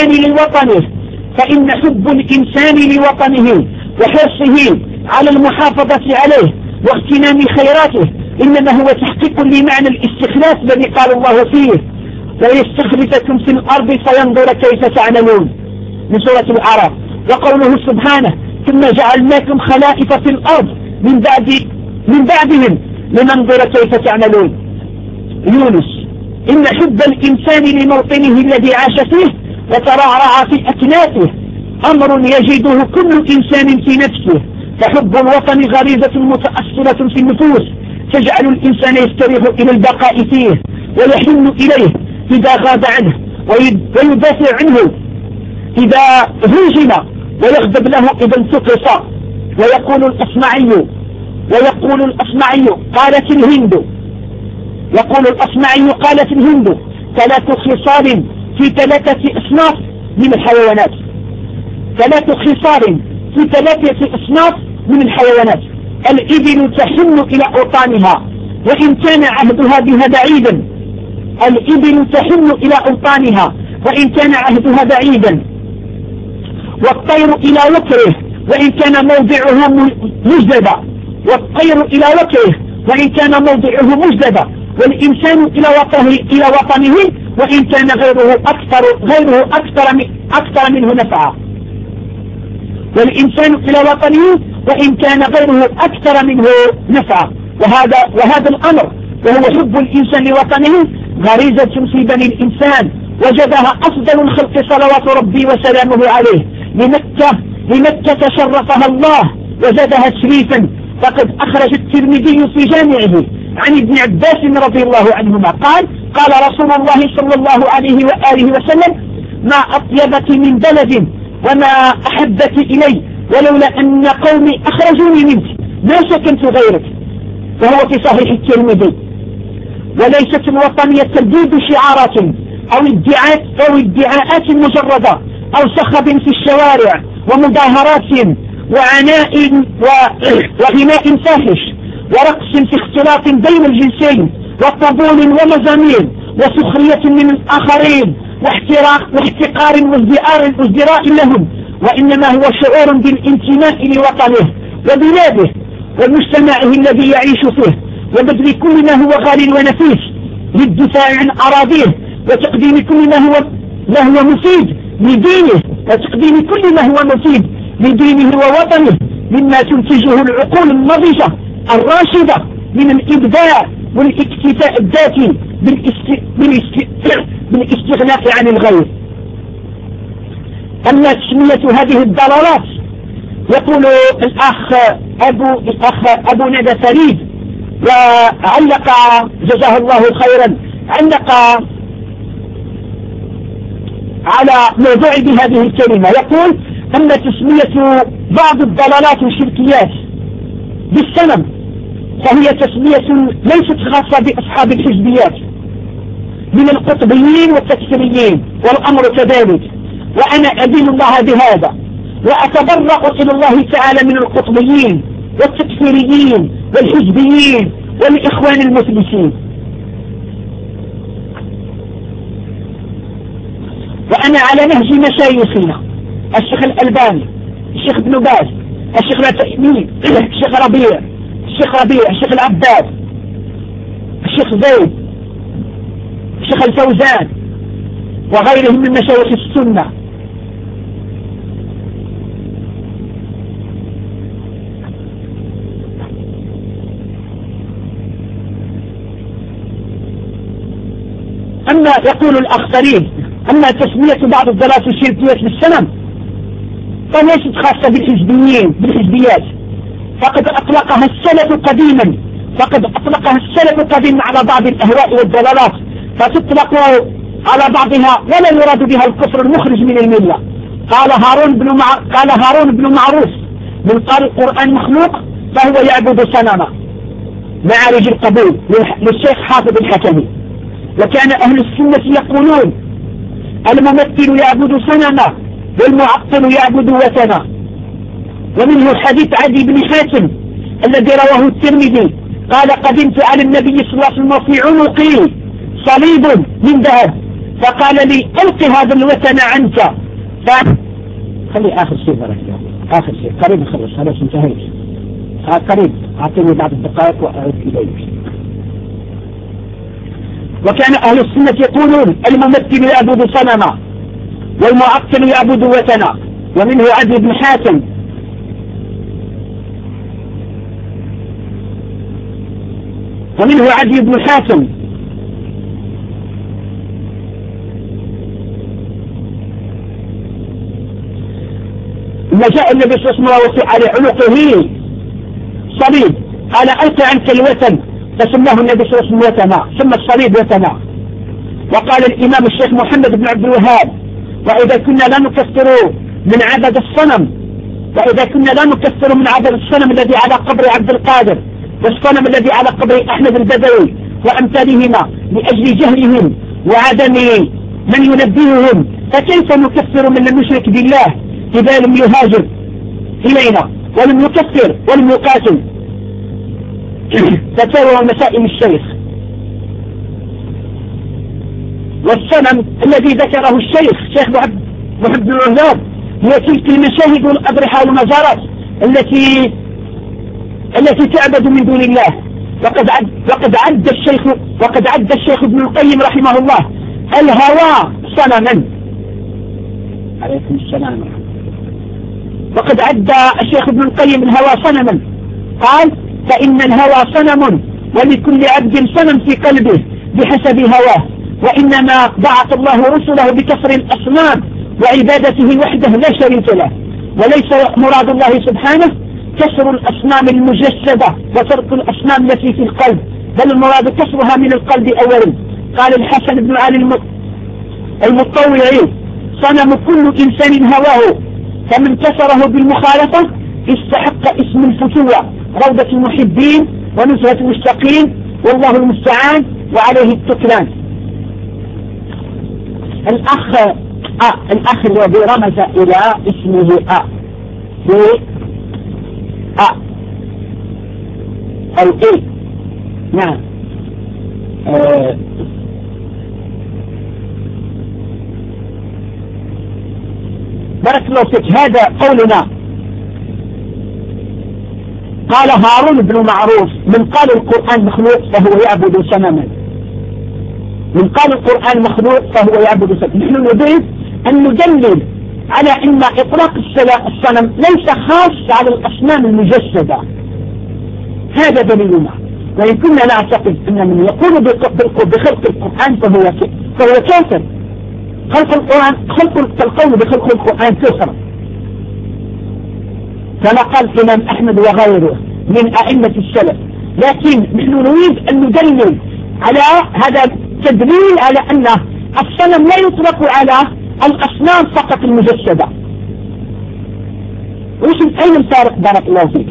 الإنسان لوطنه وحرصه على المحافظة عليه واغتنام خيراته إنما هو تحقيق لمعنى الاستخلاف الذي قال الله فيه: ويستخلفكم في الأرض فينظر كيف تعملون، من سورة الأعراف. وقوله سبحانه: ثم جعلناكم خلائف في الأرض من بعدهم لننظر كيف تعملون. يونس: إن حب الإنسان لموطنه الذي عاش فيه وترعرع في أكنافه أمر يجده كل إنسان في نفسه، فحب الوطن غريزة متأصلة في النفوس تجعل الإنسان يستريح إلى البقاء فيه ويحن إليه إذا غاب عنه، ويدافع عنه إذا هزم، ويغضب له إذا انتقص. ويقول الأصمعي قالت الهند 3 خصال في 3 أصناف من الحيوانات. 3 خصال في 3 أصناف من الحيوانات: الإبل تحن إلى أوطانها وإن كان عهدها بها بعيدا. الإبل تحن إلى أوطانها وإن كان عهدها بعيدا. والطير إلى وكره وإن كان موضعه مجدبا. والطير إلى وكره وإن كان موضعه مجدبا. والإنسان إلى وطنه وإن كان غيره أكثر منه نفعا. والإنسان إلى وطنه وإن كان غيره أكثر منه نفعا. وهذا الأمر وهو حب الإنسان لوطنه غريزة في بني الإنسان وجدها أفضل الخلق صلوات ربي وسلامه عليه لمكة شرفها الله وزادها تشريفا. فقد أخرج الترمذي في جامعه عن ابن عباس رضي الله عنهما قال رسول الله صلى الله عليه وآله وسلم: ما أطيبك من بلد وما أحبك إلي ولولا أن قومي أخرجوني منك ما سكنت غيرك. وهو في صحيح الترمذي. وليست الوطنية تلبيد شعارات أو ادعاءات مجردة أو صخب في الشوارع ومظاهرات وغناء فاحش ورقص في اختلاط بين الجنسين وطبول ومزامير وسخرية من الآخرين واحتقار وازدراء لهم، وإنما هو شعور بالانتماء لوطنه وبلاده ومجتمعه الذي يعيش فيه، وبذل كل ما هو غال ونفيس للدفاع عن أراضيه وتقديم كل ما هو مفيد لدينه ووطنه مما تنتجه العقول النضجة الراشدة من الإبداع والاكتفاء الذاتي بالاستغناء عن الغير. أما تسمية هذه الضلالات يقول الأخ أبو ندى فريد، وعلق جزاه الله خيرا على موضوع بهذه الكلمة، يقول: أما تسمية بعض الضلالات والشركيات بالسنم فهي تسمية ليست خاصة بأصحاب الحزبيات من القطبيين والتكفيريين، والأمر كذلك، وأنا أدين الله بهذا وأتبرأ إلى الله تعالى من القطبيين والتكفيريين والحزبيين والإخوان المفلسين. وأنا على نهج مشايخنا الشيخ الألباني، الشيخ ابن باز، الشيخ العثيمين، الشيخ ربيع، الشيخ العباد، الشيخ زيد، الشيخ الفوزان وغيرهم من مشايخ السنة. أما يقول الأخطرين: أما تسمية بعض الضلالات الشركيات بالسنم فليست خاصة بالحزبيات، فقد أطلقها السلف قديما على بعض الأهواء والضلالات، فتطلق على بعضها ولا يراد بها الكفر المخرج من الملة. قال هارون بن معروف: من قال القرآن مخلوق فهو يعبد صنما. معارج القبول للشيخ حافظ الحكمي. وكان أهل السنة يقولون: الممثل يعبد صنما والمعطل يعبد وثنا. ومنه حديث عدي بن حاتم الذي رواه الترمذي قال: قدمت على النبي صلى الله عليه وسلم وفي عنقي صليب من ذهب فقال لي: ألق هذا الوثن عنك. خلي آخر شيء بركة، آخر شيء قريب خلاص انتهيت، قريب أعطيني بعض الدقائق وأعود إليك. وكان أهل السنة يقولون: الممثل يعبد صنما والمعطل يعبد وثنا. ومنه عدي بن حاتم لما جاء النبي صلى الله عليه وسلم على عنقه صليب قال ألقي عنك الوثن، فسماه النبي صلى الله عليه وسلم وثنا، ثم الصليب وثنا. وقال الإمام الشيخ محمد بن عبد الوهاب: وإذا كنا لا نكفر من عبد الصنم، وإذا كنا لا نكفر من عبد الصنم الذي على قبر عبد القادر والصنم الذي على قبر أحمد البدوي وأمثالهما لأجل جهلهم وعدم من ينبههم، فكيف نكفر من لم يشرك بالله إذا لم يهاجر إلينا ولم يكفر ولم يقاتل؟ فتاوى مسائل الشيخ. والصنم الذي ذكره الشيخ شيخ محمد بن الوهاب هي تلك المشاهد والأضرحة والمزارات التي تعبد من دون الله. وقد عد الشيخ ابن القيم رحمه الله الهوى صنما. عليكم السلام. وقد عد الشيخ ابن القيم الهوى صنما، قال: فإن الهوى صنم ولكل عبد صنم في قلبه بحسب هواه، وإنما بعث الله رسله بكسر الأصنام وعبادته وحده لا شريك له، وليس مراد الله سبحانه كسر الأصنام المجسدة وترك الأصنام التي في القلب، بل المراد كسرها من القلب أولا. قال الحسن بن علي المطوعي: صنم كل إنسان هواه، فمن كسره بالمخالفة استحق اسم الفتوة، روضة المحبين ونزهة المشتاقين، والله المستعان وعليه التكلان. الأخ الذي رمز إلى اسمه في أو إيه. نعم. بارك الله فيك. هذا قولنا. قال هارون بن معروف: من قال القرآن مخلوق فهو يعبد صنما. من قال القرآن مخلوق فهو يعبد صنما. نحن نريد أن ندلل على أن إطلاق الصنم ليس خاص على الأصنام المجسدة، هذا دليلنا. وإن كنا نعتقد أن من يقول بخلق القرآن فهو كافر. خلق القول بخلق القرآن كفر، كما قال الإمام أحمد وغيره من أئمة السلف. لكن نحن نريد أن ندلل على هذا تدليل على أن الصنم لا يطلق على الأصنام فقط المجسدة. أين الفارق؟ بارك الله فيك.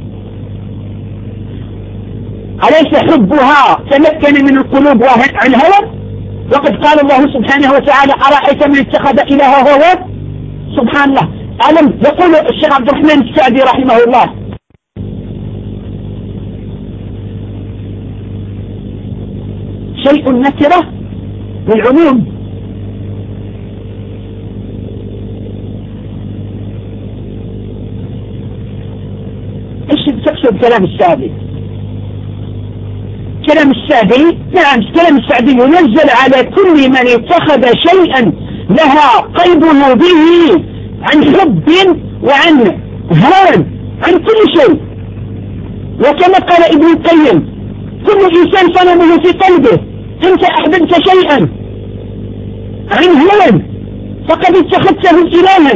أليس حبها تمكن من القلوب عن هوى؟ وقد قال الله سبحانه وتعالى: أرأيت من اتخذ إلهه هواه؟ سبحان الله. ألم يقول الشيخ عبد الرحمن السعدي رحمه الله: شيء نكرة للعموم. ايش تقصد كلام السعدي؟ كلام السعدي، نعم، كلام السعدي ينزل على كل من اتخذ شيئا لها قلبه به عن حب وعن هوى عن كل شيء. وكما قال ابن القيم: كل إنسان صنمه في قلبه. أنت أحببت شيئا عن هوى فقد اتخذته إلها،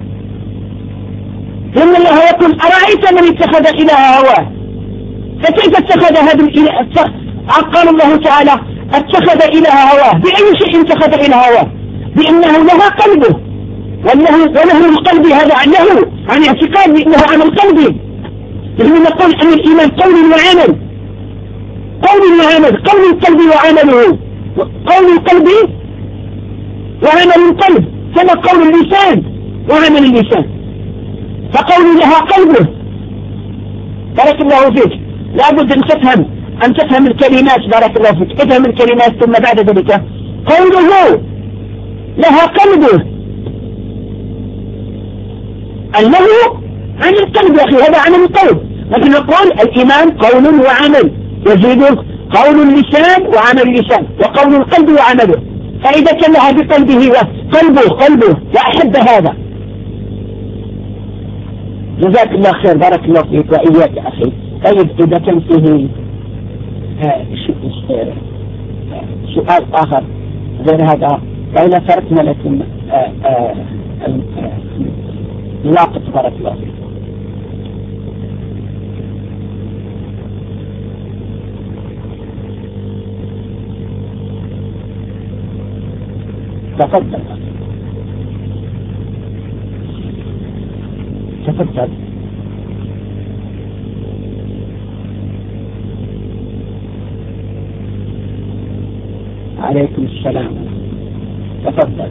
لأن الله يقول: أرأيت من اتخذ إله هواه؟ فكيف اتخذ هذا الإله؟ قال الله تعالى: اتخذ إله هواه. بأي شيء اتخذ إله هواه؟ بأنه لها قلبه، وله القلب هذا عنه عن اعتقاد بأنه عمل قلبي. نحن نقول أن الإيمان قول وعمل، قول وعمل، قول القلب وعمله، قول القلب وعمل القلب، كما قول اللسان وعمل اللسان. فقول لها قلبه. بارك الله فيك. لابد أن تفهم الكلمات. بارك الله فيك. افهم الكلمات ثم بعد ذلك قوله لها قلبه، أنه عن القلب يا أخي، هذا عمل القلب. نحن نقول الإيمان قول وعمل، يزيد قول اللسان وعمل اللسان، وقول القلب وعمله. فإذا كان لها بقلبه قلبه وأحب هذا. جزاك الله خير. بارك الله فيك وإياك أخي. طيب، إذا كان فيه سؤال آخر غير هذا، فإذا تركنا لكم لاقط بارك الله فيك. تفضل تفضل. عليكم السلام. تفضل.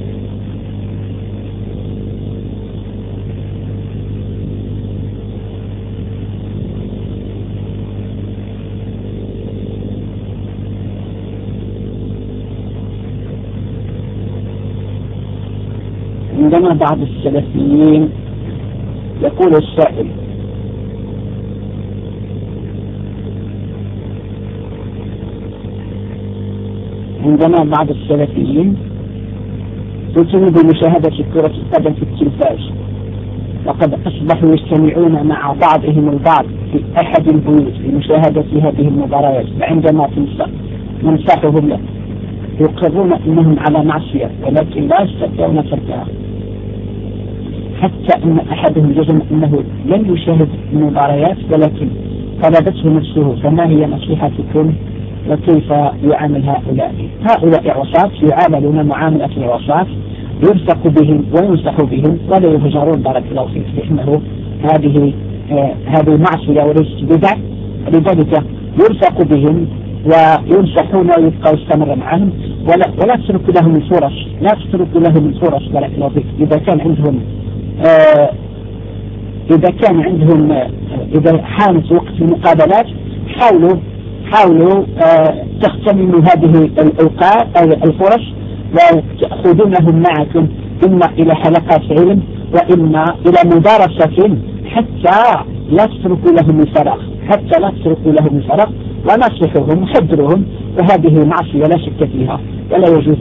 عندما بعض السلفيين يقول السائل: عندما بعض السلفيين يتم بمشاهدة كرة القدم في التلفاز، وقد أصبحوا يجتمعون مع بعضهم البعض في أحد البيوت لمشاهدة هذه المباريات، فعندما ننصحهم له يقرون أنهم على معصية ولكن لا يستطيعون تركها، حتى أن أحدهم جزم أنه لن يشاهد المباريات ولكن طلبته نفسه. فما هي نصيحتكم وكيف يعامل هؤلاء؟ هؤلاء عصاة يعاملون معاملة العصاة، يرفق بهم وينصح بهم ولا يهجرون بارك الله فيك، لأنه هذه معصية وليست بدعة، لذلك يرفق بهم وينصحون ويبقى يستمر معهم ولا تترك لهم الفرص، لا تترك لهم الفرص بارك الله فيك. إذا حانت وقت المقابلات حاولوا تغتنموا هذه الفرص وتأخذونهم معكم إما إلى حلقات علم وإما إلى مدارسة، حتى لا تتركوا لهم الفراغ، ونصحهم وحذرهم. وهذه معصية لا شك فيها، ولا يجوز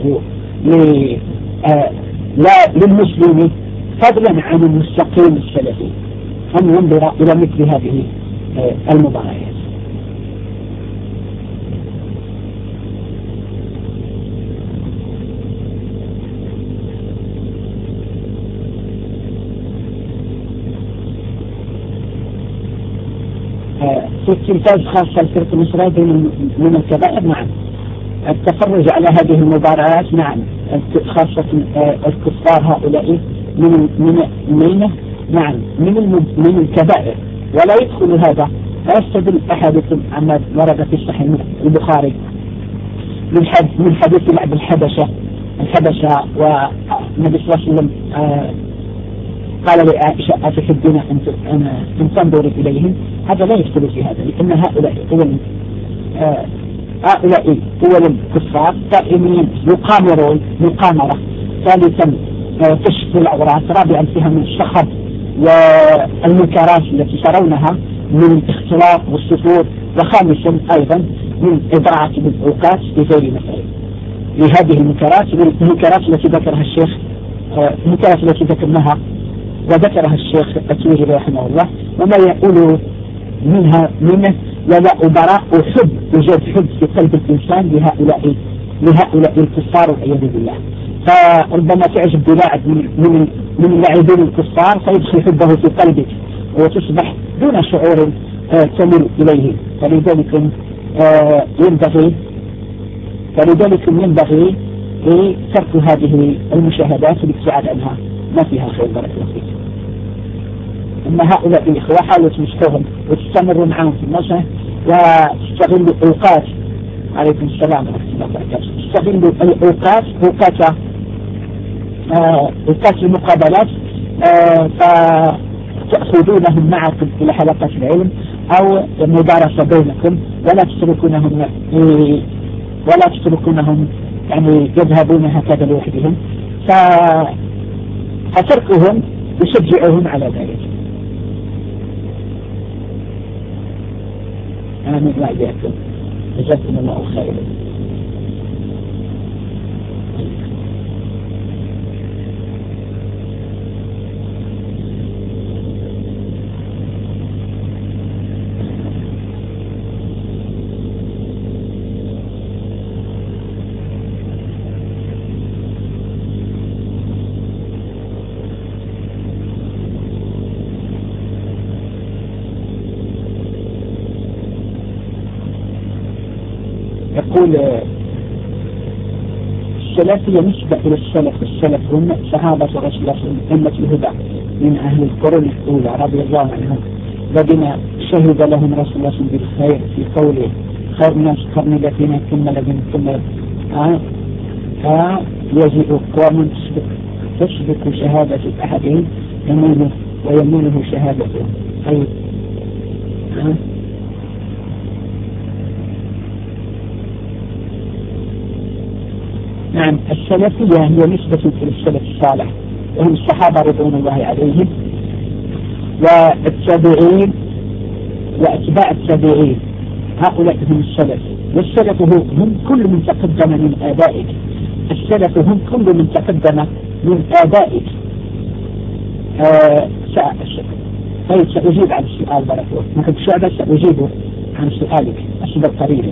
لا للمسلم فضلا عن المستقيم السلفي أن ينظر إلى مثل هذه المباريات. في التلفاز خاصة الفرق المصرية من الكبائر. نعم، التفرج على هذه المباريات نعم، خاصة الكفار هؤلاء من الكبائر، ولا يدخل هذا. ويستدل أحدكم عما ورد في صحيح البخاري من حديث لعب الحبشة، والنبي صلى الله عليه وسلم قال لعائشة: أتحبين أن تنظري إليهم؟ هذا لا يدخل في هذا، لأن هؤلاء أولا كفار، ثانيا يقامرون مقامرة، ثالثا كشف العورات، رابعا فيها من الشخب والمنكرات التي ترونها من الاختلاط والسفور، وخامسا أيضا من إضاعة الأوقات بغير مثال. لهذه المنكرات التي ذكرها الشيخ، المنكرات التي ذكرناها وذكرها الشيخ التويجي رحمه الله، وما يقول منه ولا أبراء وحب، يوجد حب في قلب الإنسان لهؤلاء الكفار والعياذ بالله. فربما تعجب بلاعب من اللاعبين الكفار فيدخل حبه في قلبك وتصبح دون شعور تميل إليه. فلذلك ينبغي ترك هذه المشاهدات والابتعاد عنها، ما فيها خير بارك الله فيك. أما هؤلاء الإخوة حاولوا تنصحوهم وتستمروا معهم في النصح وتستغلوا الأوقات. عليكم السلام ورحمة الله وبركاته. تستغلوا أوقات المقابلات، فتأخذونهم معكم إلى حلقات العلم أو مدارسة بينكم، ولا تتركونهم يعني يذهبون هكذا لوحدهم، فتركهم يشجعهم على ذلك. آمين وإياكم، جزاكم الله خيرا. يقول السلفية نسبة إلى السلف. السلف هم صحابة رسول الله صلى الله عليه وسلم أمة الهدى من أهل القرون الأولى رضي الله عنهم الذين شهد لهم رسول الله صلى الله عليه وسلم بالخير في قوله خير الناس قرني الذين ثم الذين ثم فيجيء قوم تسبق شهادة أحدهم يمينه ويمينه شهادته. طيب نعم السلفية هي نسبة إلى السلف الصالح وهم الصحابة رضوان الله عليهم والتابعين وأتباع التابعين، هؤلاء هم السلف. والسلف هم كل من تقدم من آبائك. السلف هم كل من تقدم من آبائك. طيب سأجيب عن السؤال بارك الله فيك. مثل شعبة سأجيب عن سؤالك أصبر قليلا.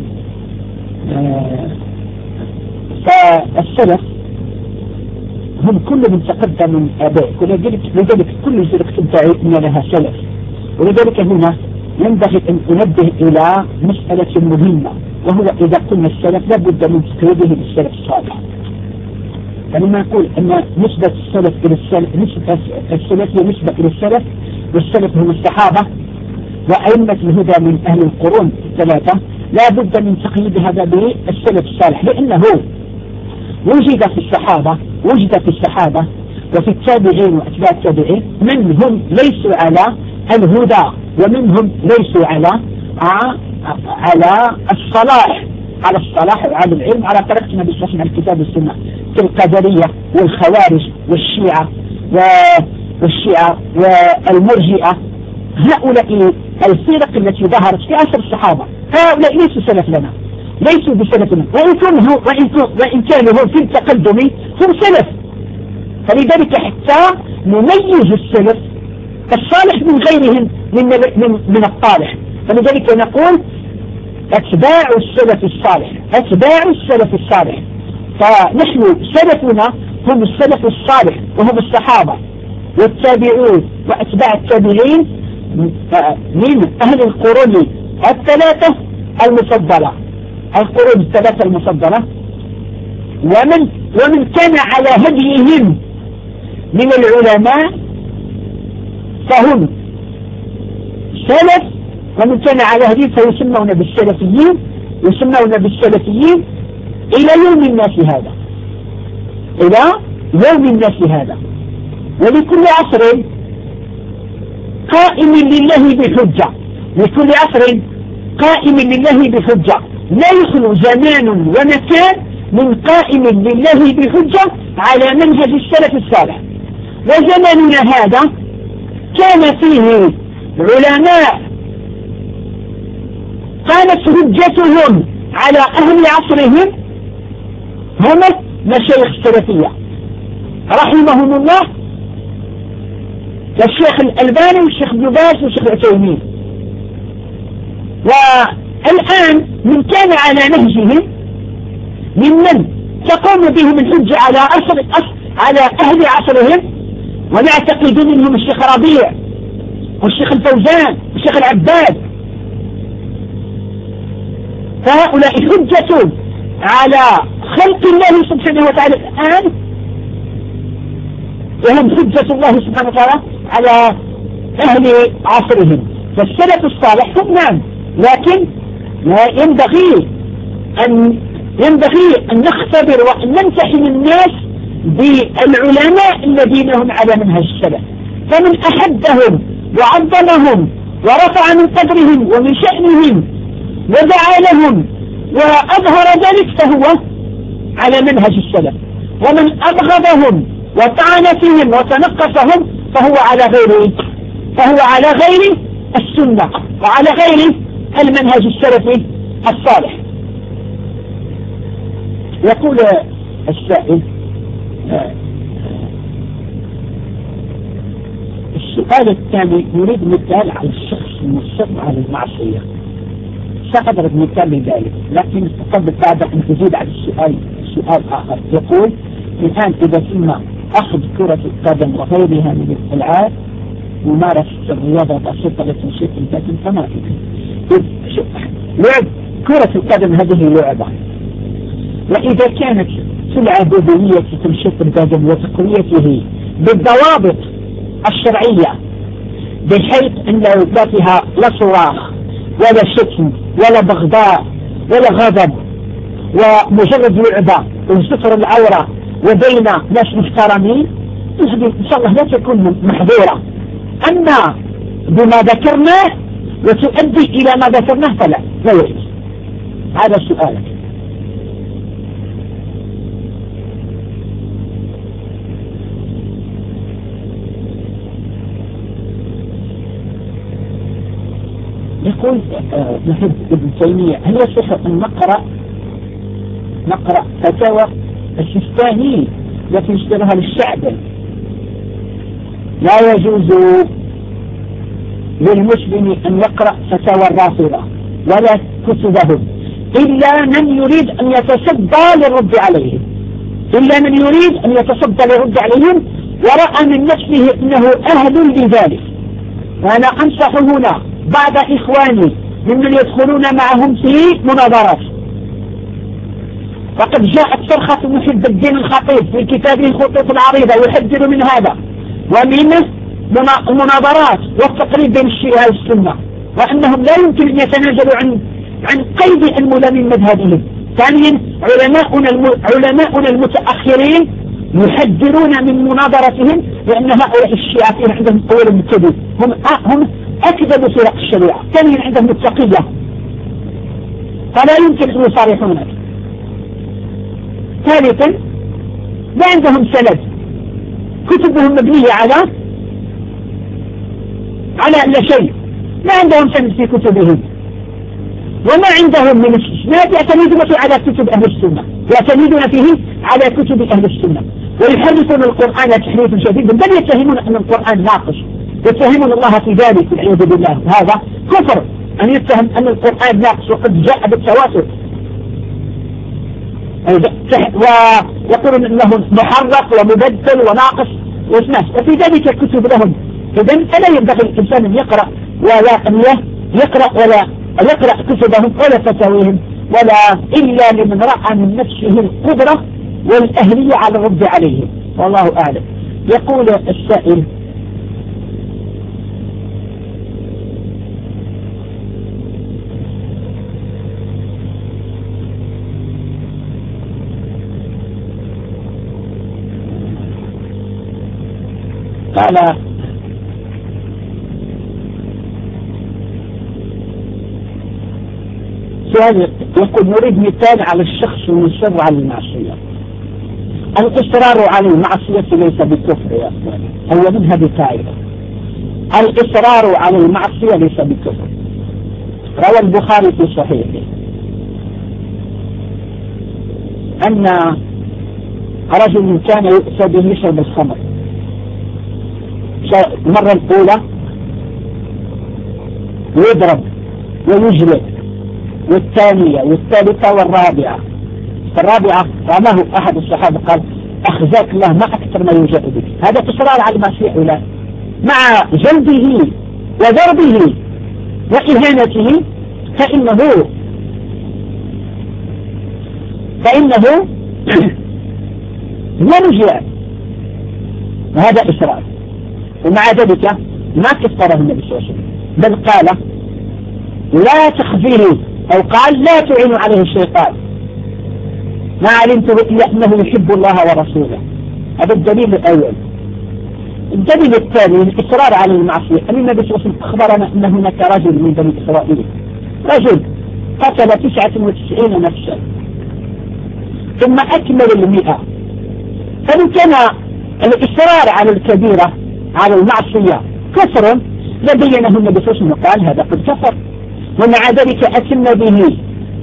فالسلف هم كل من تقدم من آبائك، ولذلك كل زرق تدعي أن لها سلف. ولذلك هنا ينبغي أن أنبه إلى مسألة مهمة، وهو إذا قلنا السلف لابد من تقييده بالسلف الصالح. فلما نقول أن نسبة السلف إلى السلف، نسبة السلف هي نسبة إلى السلف، والسلف هم الصحابة وأئمة الهدى من أهل القرون الثلاثة، لا بد من تقييد هذا بالسلف الصالح، لأنه وجد في الصحابة وفي التابعين وأتباع التابعين من هم ليسوا على الهدى ومنهم ليسوا على الصلاح وعلى العلم على طريقة النبي صلى الله عليه وسلم على الكتاب والسنة، كالقدرية والخوارج والشيعة والمرجئة. هؤلاء الفرق التي ظهرت في عصر الصحابة هؤلاء ليسوا سلف لنا، ليسوا بسلفنا، وإن كانوا هم في التقدم هم سلف. فلذلك حتى نميز السلف الصالح من غيرهم من الطالح. فلذلك نقول أتباع السلف الصالح. فنحن سلفنا هم السلف الصالح وهم الصحابة والتابعون وأتباع التابعين من أهل القرون الثلاثة المفضلة، ومن كان على هديهم من العلماء فهم سلف، ومن كان على هديهم فيسمون بالسلفيين إلى يوم الناس هذا. ولكل عصر قائم لله بحجة، لا يخلو زمان ومكان من قائم لله بحجة على منهج السلف الصالح. وزماننا هذا كان فيه علماء قامت حجتهم على أهل عصرهم هم مشايخ السلفية رحمهم الله، كالشيخ الألباني والشيخ ابن باز والشيخ العثيمين. والآن من كان على نهجهم ممن تقوم بهم الحجة على أهل عصرهم، ونعتقد منهم الشيخ ربيع والشيخ الفوزان والشيخ العباد. فهؤلاء حجة على خلق الله سبحانه وتعالى الآن، وهم حجة الله سبحانه وتعالى على أهل عصرهم. فالسلف الصالح هم نعم، لكن ينبغي أن نختبر وأن نمتحن الناس بالعلماء الذين هم على منهج السلف. فمن أحبهم وعظمهم ورفع من قدرهم ومن شأنهم ودعا لهم وأظهر ذلك فهو على منهج السلف، ومن أبغضهم وطعن فيهم وتنقصهم فهو على غير السنة وعلى غير المنهج السلفي الصالح. يقول السائل السؤال الثاني يريد مثال على الشخص المصر على المعصية. سأضرب مثال لذلك، لكن أفضل بعد أن تزيد على سؤال آخر. يقول الآن إذا تم أخذ كرة القدم وغيرها من الألعاب ممارسة الرياضة بسيطة لتنشيط البدن فما فيه. لعب كرة القدم هذه لعبة، وإذا كانت في العبودية تنشيط البدن وتقويته بالضوابط الشرعية بحيث أن لا فيها لا صراخ ولا شتم ولا بغضاء ولا غضب ومجرد لعبة وستر العورة وبين ناس محترمين، إن شاء الله لا تكون محظورة. أما بما ذكرناه وتؤدي إلى ما ذكرناه فلا يجوز. هذا سؤالك. يقول نحب ابن تيمية: هل يصح أن نقرأ فتاوى السيستاني التي يشترها للشعب؟ لا يجوز للمسلم أن يقرأ فتاوى الرافضة ولا كتبهم إلا من يريد أن يتصدى للرد عليهم، ورأى من نفسه أنه أهل لذلك. وأنا أنصح هنا بعض إخواني ممن يدخلون معهم في مناظرات، وقد جاءت صرخة محب الدين الخطيب في كتابه الخطوط العريضة يحذر من هذا ومن المناظرات والتقريب بين الشيعة والسنة، وأنهم لا يمكن أن يتنازلوا عن قيد المولى من مذهبهم. ثانيا علماؤنا المتأخرين يحذرون من مناظرتهم، لأن هؤلاء الشيعة فيهم عندهم قول الكذب، هم أكذبوا فرق الشريعة. ثانيا عندهم التقية فلا يمكن أن يصارحون. ثالثا لا عندهم سند، كتبهم مبنية على لا شيء، ما عندهم سند في كتبهم، وما عندهم من الاستثناء يعتمدون على كتب أهل السنة، يعتمدون فيه على كتب أهل السنة، ويحرفون القرآن تحريفا شديدا، بل يتهمون أن القرآن ناقص، يتهمون الله في ذلك والعياذ بالله. هذا كفر أن يتهم أن القرآن ناقص وقد جاء بالتواتر، ويقولون أنه محرف ومبدل وناقص واسناس، وفي ذلك كتب لهم. إذن فلا ينبغي الإنسان أن يقرأ ولا كتبهم ولا فتاويهم ولا إلا لمن رأى من نفسه القدرة والأهلية على الرد عليهم، والله أعلم. يقول السائل: قال: سؤال يقول: نريد مثال على الشخص المصر على المعصية. الإصرار على المعصية ليس بكفر يا أخوان، هو منها بقاعدة: الإصرار على المعصية ليس بكفر. روى البخاري في صحيحه أن رجل كان يؤتى به يشرب الخمر، المرة الأولى ويضرب ويجلد، والثانية والثالثة والرابعة. رماه أحد الصحابة قال: أخزاك الله ما أكثر ما يوجد بك. هذا إصرار على المعصية ولا مع جلده وضربه وإهانته فإنه يرجع، وهذا إصرار. ومع ذلك ما كفره النبي صلى الله عليه وسلم، بل قال: لا تخزيه، أو قال: لا تعين عليه الشيطان، ما علمت إلا أنه يحب الله ورسوله. هذا الدليل الأول. الدليل الثاني الإصرار على المعصية. النبي صلى الله عليه وسلم أخبرنا أن هناك رجل من بني إسرائيل، رجل قتل 99 نفسا ثم أكمل 100. فلو كان الإصرار على الكبيرة على المعصية كفر لبينه النبي صلى الله عليه وسلم وقال: هذا قد كفر. ومع ذلك أتم به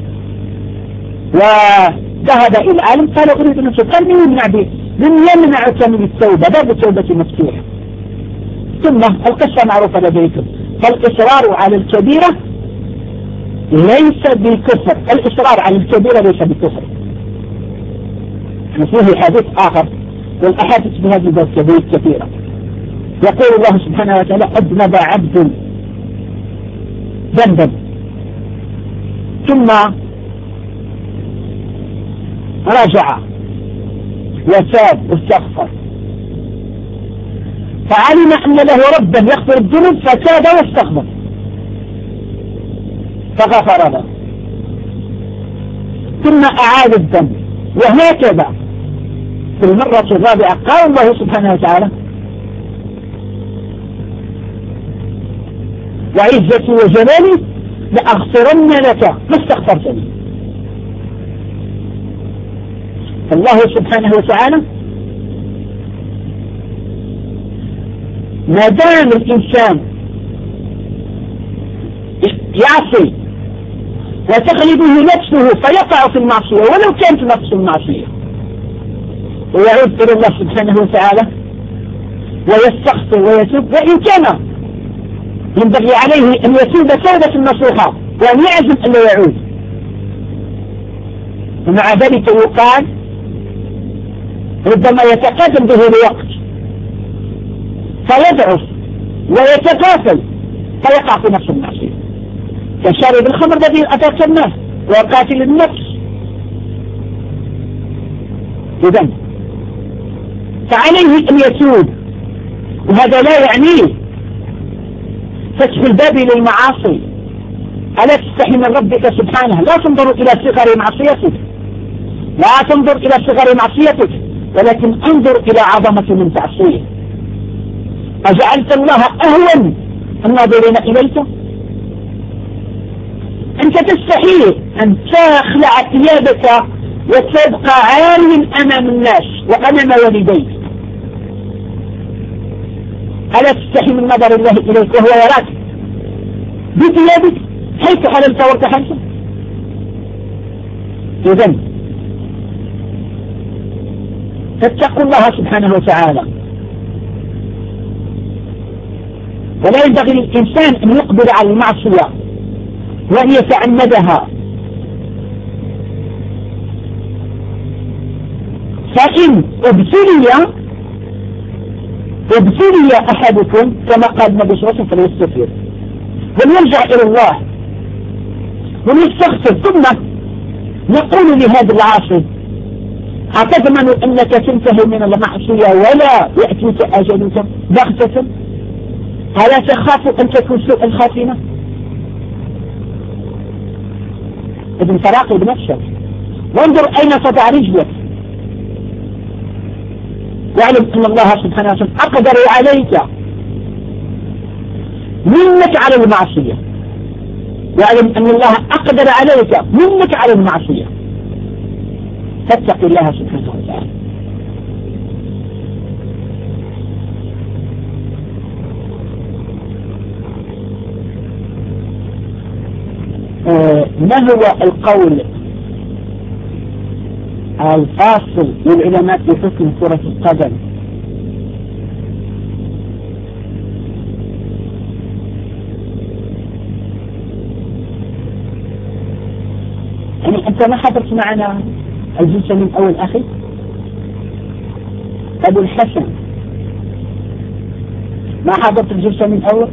وذهب إلى العالم قال: أريد أن أتوب. قال: من يمنعك من التوبة؟ باب التوبة مفتوح. ثم القصة معروفة لديكم. فالإصرار على الكبيرة ليس بكفر، الإصرار على الكبيرة ليس بكفر. فيه حديث آخر، والأحاديث بهذه الباب كثيرة. يقول الله سبحانه وتعالى: أذنب عبد ذنبا ثم رجع وتاب واستغفر، فعلم أن له ربا يغفر الذنوب فتاب واستغفر فغفر له، ثم أعاد الذنب، وهكذا في المرة الرابعة قال الله سبحانه وتعالى: وعزتي وجلالي لأغفرن لك ما استغفرتني. الله سبحانه وتعالى ما دام الإنسان يعصي وتغلبه نفسه فيقع في المعصية ولو كانت نفس المعصية، ويعود إلى الله سبحانه وتعالى ويستغفر ويتوب، وإن كان ينبغي عليه أن يتوب توبة نصوحة وأن يعزم أن لا يعود، ومع ذلك يقال ربما يتقادم به الوقت فيضعف ويتغافل فيقع في نفس المعصية، كشارب الخمر الذي أتاك الناس وقاتل النفس. إذن فعليه أن يتوب، وهذا لا يعني فتح الباب للمعاصي. ألا تستحي من ربك سبحانه؟ لا تنظر إلى صغر معصيتك، لا تنظر إلى صغر معصيتك، ولكن انظر إلى عظمة من تعصيه. أجعلت الله أهون الناظرين إليك؟ أنت تستحي أن تخلع ثيابك وتبقى عاليا أمام الناس وأمام والديك. ألا تستحي من نظر الله إليك وهو يراك بثيابك حيث حللت وارتحلت؟ إذن فاتقوا الله سبحانه وتعالى، ولا ينبغي للإنسان أن يقبل على المعصية وأن يتعمدها، فإن ابتلي أحدكم كما قال النبي صلى الله عليه وسلم فليستغفر وليرجع إلى الله وليستغفر. ثم نقول لهذا العاصي: أتضمن أنك تنتهي من المعصية ولا يأتيك أجلك بغتة؟ ألا تخاف أن تكون سوء الخاتمة؟ ابن تراقب نفسك وانظر أين تضع رجلك، واعلم أن الله سبحانه وتعالى أقدر عليك منك على المعصية، واعلم أن الله أقدر عليك منك على المعصية، فاتق الله سبحانه وتعالى. ما هو القول الفاصل للعلماء في حكم كرة القدم؟ يعني أنت ما حضرت معنا الجلسة من أول أخي أبو الحسن؟ ما حضرت الجلسة من أول؟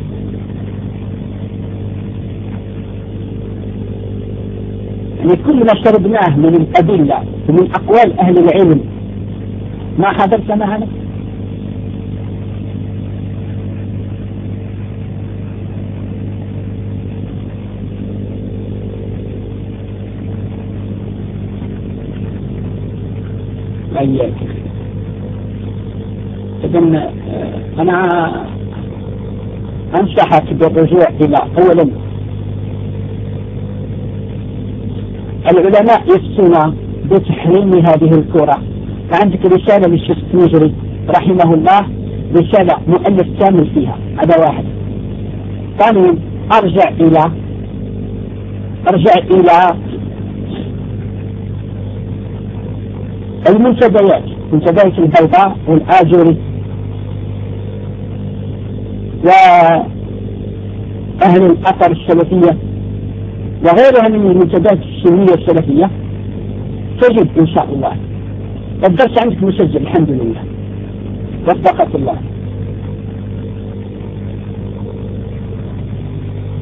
يعني كل ما شربناه من الأدلة ومن أقوال أهل العلم ما حضرت معنا؟ إياك. إذن أنا أنصحك بالرجوع إلى أولا العلماء يفتون بتحريم هذه الكرة، فعندك رسالة للشيخ التنجري رحمه الله، رسالة مؤلف كامل فيها، هذا واحد. ثانيا أرجع إلى المنتديات، منتديات البيضاء والآجري وأهل الأثر السلفية وغيرها من المنتديات السنية السلفية، تجد إن شاء الله الدرس عندك مسجل الحمد لله وفقك الله.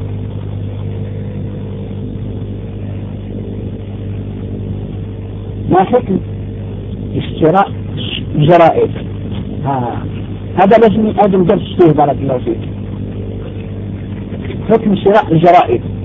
ما ما حكم اشتراء الجرائد؟ هذا لازم درس فيه، بارك الله فيك. حكم شراء الجرائد